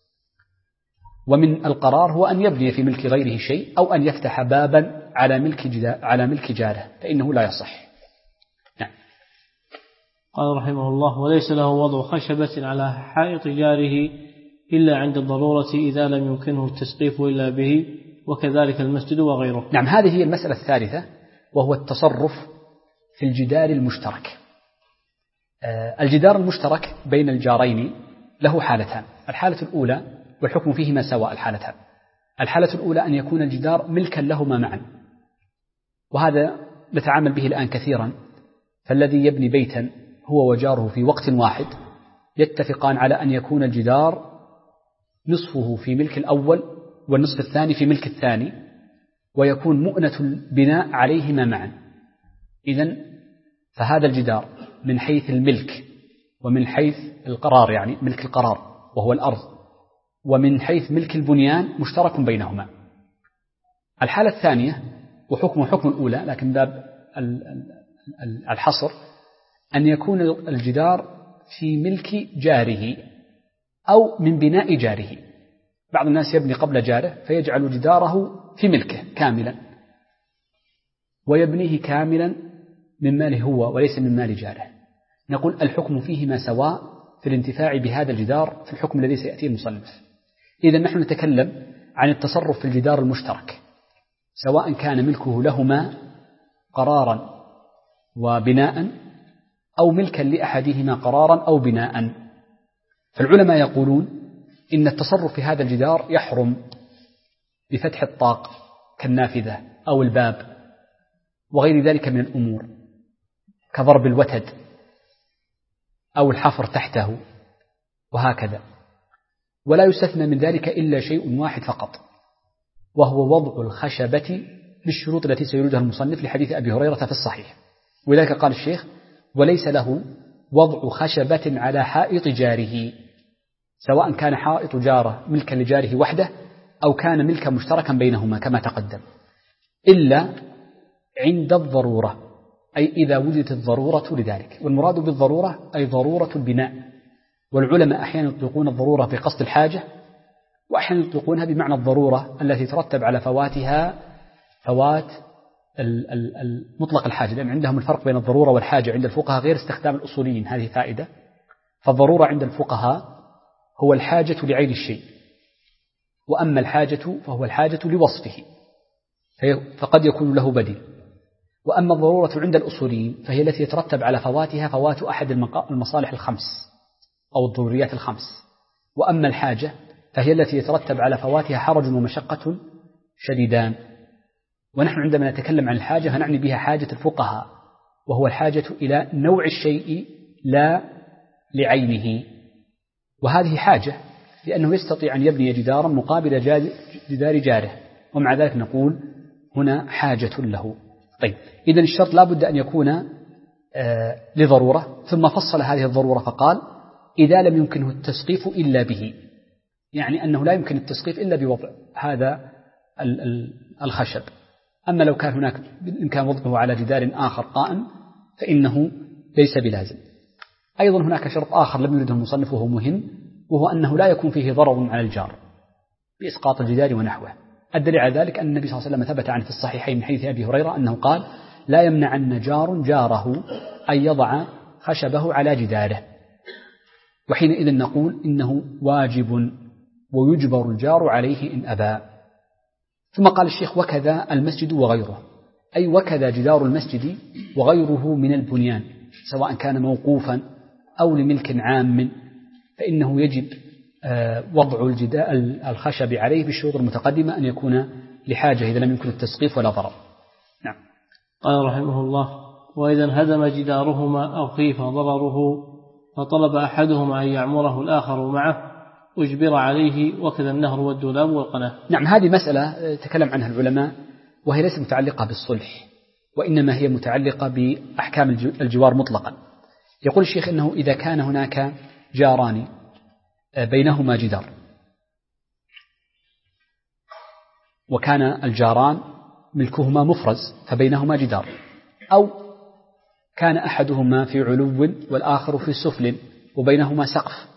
ومن القرار هو أن يبني في ملك غيره شيء، أو أن يفتح بابا على ملك جاره، فإنه لا يصح. نعم. قال رحمه الله: وليس له وضع خشبة على حائط جاره إلا عند الضرورة إذا لم يمكنه التسقيف إلا به، وكذلك المسجد وغيره. نعم. هذه هي المسألة الثالثة، وهو التصرف في الجدار المشترك. الجدار المشترك بين الجارين له حالتان. الحالة الأولى، والحكم فيهما سواء الحالتان. الحالة الأولى أن يكون الجدار ملكا لهما معا، وهذا نتعامل به الآن كثيرا. فالذي يبني بيتا هو وجاره في وقت واحد يتفقان على أن يكون الجدار نصفه في ملك الأول والنصف الثاني في ملك الثاني، ويكون مؤنة البناء عليهما معا. إذن فهذا الجدار من حيث الملك ومن حيث القرار، يعني ملك القرار وهو الأرض، ومن حيث ملك البنيان مشترك بينهما. الحالة الثانية وحكم الأولى لكن باب الحصر، أن يكون الجدار في ملك جاره أو من بناء جاره. بعض الناس يبني قبل جاره فيجعل جداره في ملكه كاملا، ويبنيه كاملا من ماله هو وليس من مال جاره. نقول الحكم فيهما سواء في الانتفاع بهذا الجدار في الحكم الذي سيأتي المصنف. إذن نحن نتكلم عن التصرف في الجدار المشترك، سواء كان ملكه لهما قرارا وبناء، أو ملكا لأحدهما قرارا أو بناء. فالعلماء يقولون إن التصرف في هذا الجدار يحرم بفتح الطاق كالنافذة أو الباب وغير ذلك من الأمور، كضرب الوتد أو الحفر تحته وهكذا. ولا يستثنى من ذلك إلا شيء واحد فقط، وهو وضع الخشبة بالشروط التي سيردها المصنف لحديث أبي هريرة في الصحيح. ولذلك قال الشيخ: وليس له وضع خشبة على حائط جاره، سواء كان حائط جاره ملكا لجاره وحده أو كان ملكا مشتركا بينهما كما تقدم، إلا عند الضرورة، أي إذا وجدت الضرورة لذلك. والمراد بالضرورة أي ضرورة البناء، والعلماء أحيانا يطلقون الضرورة في قصد الحاجة، وأحيانا يطلقونها بمعنى الضرورة التي ترتب على فواتها فوات مطلق الحاجة، لأن عندهم الفرق بين الضرورة والحاجة عند الفقهاء غير استخدام الأصوليين، هذه فائدة. فالضرورة عند الفقهاء هو الحاجة لعين الشيء، وأما الحاجة فهو الحاجة لوصفه، فقد يكون له بديل. وأما الضرورة عند الأصوليين فهي التي يترتب على فواتها فوات أحد المصالح الخمس أو الضروريات الخمس. وأما الحاجة فهي التي يترتب على فواتها حرج ومشقة شديدان. ونحن عندما نتكلم عن الحاجة فنعني بها حاجة الفقهاء، وهو الحاجة إلى نوع الشيء لا لعينه. وهذه حاجة لأنه يستطيع أن يبني جدارا مقابل جدار جاره، ومع ذلك نقول هنا حاجة له. طيب، إذن الشرط لا بد أن يكون لضرورة، ثم فصل هذه الضرورة فقال: إذا لم يمكنه التسقيف إلا به، يعني أنه لا يمكن التسقيف إلا بوضع هذا الخشب. أما لو كان هناك بإمكان وضعه على جدار آخر قائم فإنه ليس بلازم. أيضا هناك شرط آخر لم يرده المصنف وهو مهم، وهو أنه لا يكون فيه ضرر على الجار بإسقاط الجدار ونحوه. الدليل على ذلك أن النبي صلى الله عليه وسلم ثبت عنه في الصحيحين من حديث أبي هريرة أنه قال: لا يمنعن جار جاره أن يضع خشبه على جداره. وحينئذ نقول إنه واجب ويجبر الجار عليه إن أبى. ثم قال الشيخ: وكذا المسجد وغيره، أي وكذا جدار المسجد وغيره من البنيان، سواء كان موقوفا أو لملك عام، فإنه يجب وضع الخشب عليه بالشروط المتقدمة، أن يكون لحاجة إذا لم يمكن التسقيف ولا ضرر. نعم. قال رحمه الله: وإذا انهدم جدارهما أو خيف ضرره فطلب أحدهما أن يعمره الآخر معه أجبر عليه، وكذا النهر والدولاب والقناة. نعم، هذه مسألة تكلم عنها العلماء، وهي ليست متعلقة بالصلح، وإنما هي متعلقة بأحكام الجوار مطلقا. يقول الشيخ إنه إذا كان هناك جاران بينهما جدار، وكان الجاران ملكهما مفرز فبينهما جدار، أو كان أحدهما في علو والآخر في سفل وبينهما سقف،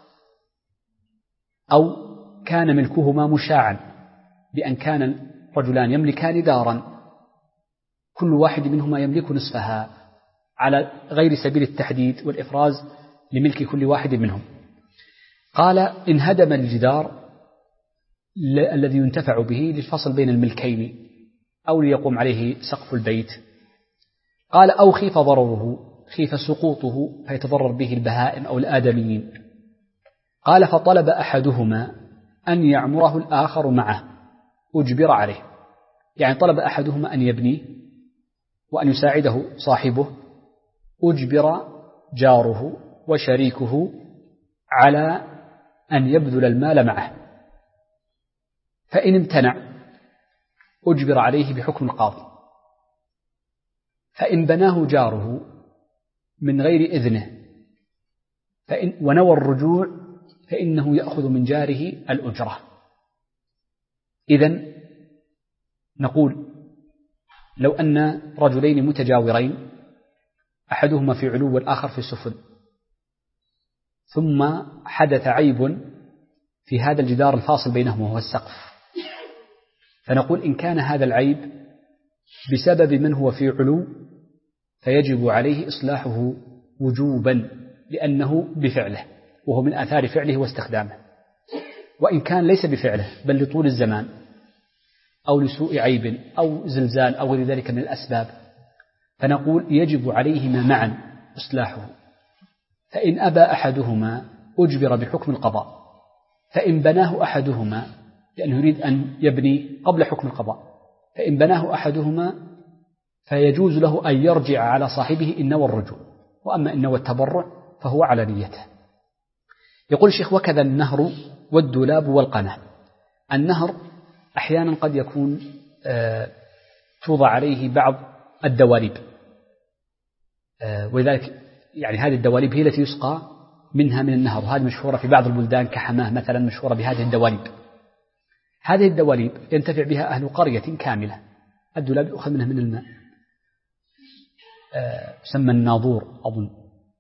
أو كان ملكهما مشاعا بأن كان رجلان يملكان دارا كل واحد منهما يملك نصفها على غير سبيل التحديد والإفراز لملك كل واحد منهم. قال: انهدم الجدار الذي ينتفع به للفصل بين الملكين أو ليقوم عليه سقف البيت. قال: أو خيف ضرره، خيف سقوطه فيتضرر به البهائم أو الآدميين. قال: فطلب أحدهما أن يعمره الآخر معه أجبر عليه، يعني طلب أحدهما أن يبني وأن يساعده صاحبه، أجبر جاره وشريكه على أن يبذل المال معه، فإن امتنع أجبر عليه بحكم القاضي، فإن بناه جاره من غير إذنه ونوى الرجوع فإنه يأخذ من جاره الأجرة. إذن نقول: لو أن رجلين متجاورين أحدهما في علو والآخر في سفل، ثم حدث عيب في هذا الجدار الفاصل بينهما وهو السقف، فنقول: إن كان هذا العيب بسبب من هو في علو فيجب عليه إصلاحه وجوبا، لأنه بفعله وهو من آثار فعله واستخدامه. وإن كان ليس بفعله بل لطول الزمان أو لسوء عيب أو زلزال أو غير ذلك من الأسباب، فنقول: يجب عليهما معا إصلاحه. فإن أبى أحدهما أجبر بحكم القضاء، فإن بناه أحدهما، لأنه يريد أن يبني قبل حكم القضاء، فإن بناه أحدهما فيجوز له أن يرجع على صاحبه إن نوى الرجوع، وأما إن نوى التبرع فهو على نيته. يقول الشيخ: وكذا النهر والدولاب والقناة. النهر أحيانا قد يكون توضع عليه بعض الدواليب، ولذلك يعني هذه الدواليب هي التي يسقى منها من النهر، وهذه مشهورة في بعض البلدان كحماه مثلا مشهورة بهذه الدواليب. هذه الدواليب ينتفع بها أهل قرية كاملة. الدولاب يؤخذ منها من الماء، يسمى الناظور أظن.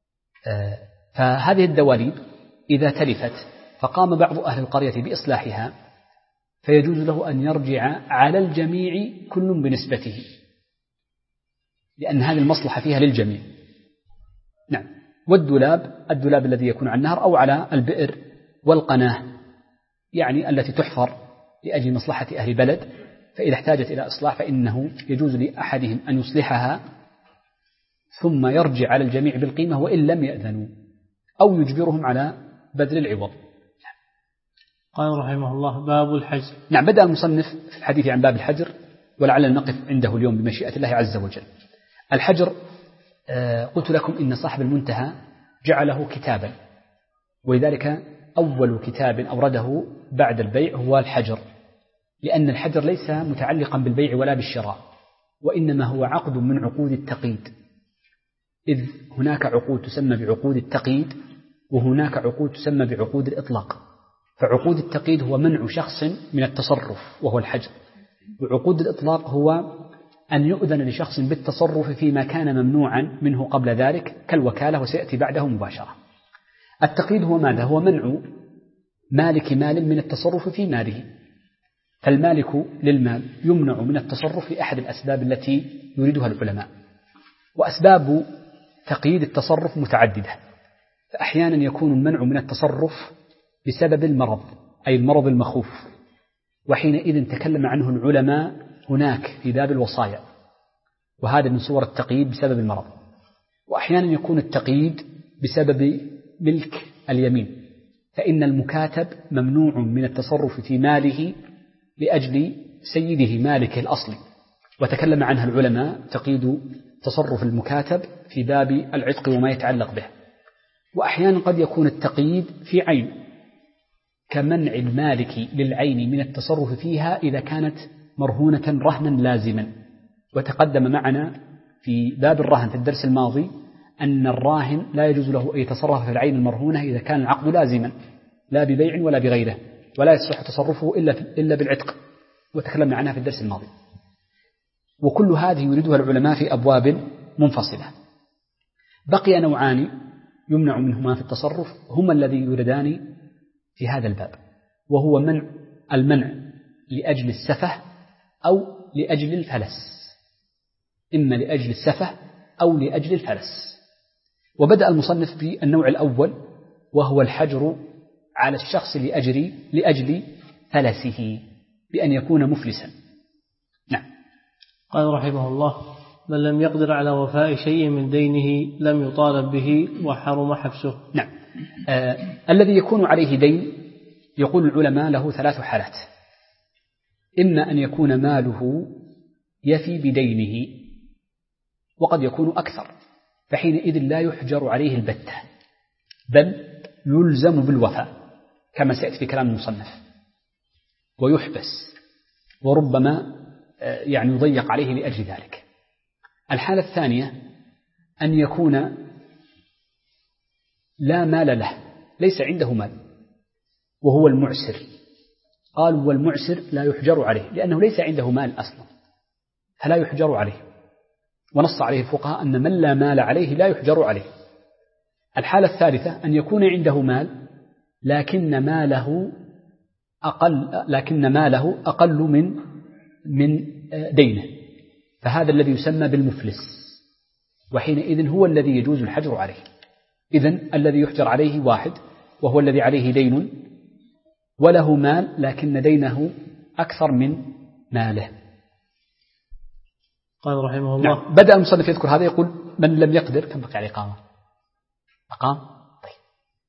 فهذه الدواليب إذا تلفت فقام بعض أهل القرية بإصلاحها، فيجوز له أن يرجع على الجميع كل بنسبته، لأن هذه المصلحة فيها للجميع. نعم. الدولاب الذي يكون على النهر أو على البئر، والقناة يعني التي تحفر لأجل مصلحة أهل البلد، فإذا احتاجت إلى إصلاح فإنه يجوز لأحدهم أن يصلحها ثم يرجع على الجميع بالقيمة وإن لم يأذنوا، أو يجبرهم على بذل العوض. قال رحمه الله: باب الحجر. نعم، بدأ المصنف في الحديث عن باب الحجر، ولعلنا نقف عنده اليوم بمشيئة الله عز وجل. الحجر قلت لكم إن صاحب المنتهى جعله كتابا، ولذلك أول كتاب أورده بعد البيع هو الحجر، لأن الحجر ليس متعلقا بالبيع ولا بالشراء، وإنما هو عقد من عقود التقييد، إذ هناك عقود تسمى بعقود التقييد وهناك عقود تسمى بعقود الإطلاق. فعقود التقييد هو منع شخص من التصرف وهو الحجر، وعقود الإطلاق هو أن يؤذن لشخص بالتصرف فيما كان ممنوعا منه قبل ذلك كالوكالة، وسيأتي بعده مباشرة. التقييد هو ماذا؟ هو منع مالك مال من التصرف في ماله. فالمالك للمال يمنع من التصرف في أحد الأسباب التي يريدها العلماء. وأسباب تقييد التصرف متعددة، فأحيانا يكون المنع من التصرف بسبب المرض، أي المرض المخوف، وحينئذ تكلم عنه العلماء هناك في باب الوصايا، وهذا من صور التقييد بسبب المرض. وأحيانا يكون التقييد بسبب ملك اليمين، فإن المكاتب ممنوع من التصرف في ماله لأجل سيده مالك الأصلي، وتكلم عنها العلماء تقييد تصرف المكاتب في باب العتق وما يتعلق به. وأحيانا قد يكون التقييد في عين، كمنع المالك للعين من التصرف فيها إذا كانت مرهونة رهنا لازما. وتقدم معنا في باب الرهن في الدرس الماضي أن الراهن لا يجوز له أن يتصرف في العين المرهونة إذا كان العقد لازما لا ببيع ولا بغيره، ولا يصح تصرفه إلا بالعتق، وتكلمنا عنها في الدرس الماضي. وكل هذه يريدها العلماء في أبواب منفصلة. بقي نوعان يمنع منهما في التصرف هما الذي يردان في هذا الباب، وهو المنع لأجل السفه أو لأجل الفلس، إما لأجل السفه أو لأجل الفلس. وبدأ المصنف بالنوع الأول، وهو الحجر على الشخص لأجل فلسه بأن يكون مفلسا. نعم. قال رحمه الله: من لم يقدر على وفاء شيء من دينه لم يطالب به وحرم حبسه. نعم. الذي يكون عليه دين يقول العلماء له 3 حالات: إما أن يكون ماله يفي بدينه، وقد يكون أكثر، فحينئذ لا يحجر عليه البتة، بل يلزم بالوفاء كما سيأتي في كلام المصنف، ويحبس، وربما يضيق عليه لأجل ذلك. الحالة الثانية أن يكون لا مال له، ليس عنده مال، وهو المعسر. قالوا والمعسر لا يحجر عليه لأنه ليس عنده مال أصلا، فلا يحجر عليه، ونص عليه الفقهاء أن من لا مال عليه لا يحجر عليه. الحالة الثالثة أن يكون عنده مال لكن ماله أقل من دينه، فهذا الذي يسمى بالمفلس، وحينئذ هو الذي يجوز الحجر عليه. إذن الذي يحجر عليه واحد، وهو الذي عليه دين وله مال لكن دينه أكثر من ماله. قال رحمه الله: نعم. بدأ المصنف يذكر هذا، يقول: من لم يقدر، كم بقي عليه إقامة؟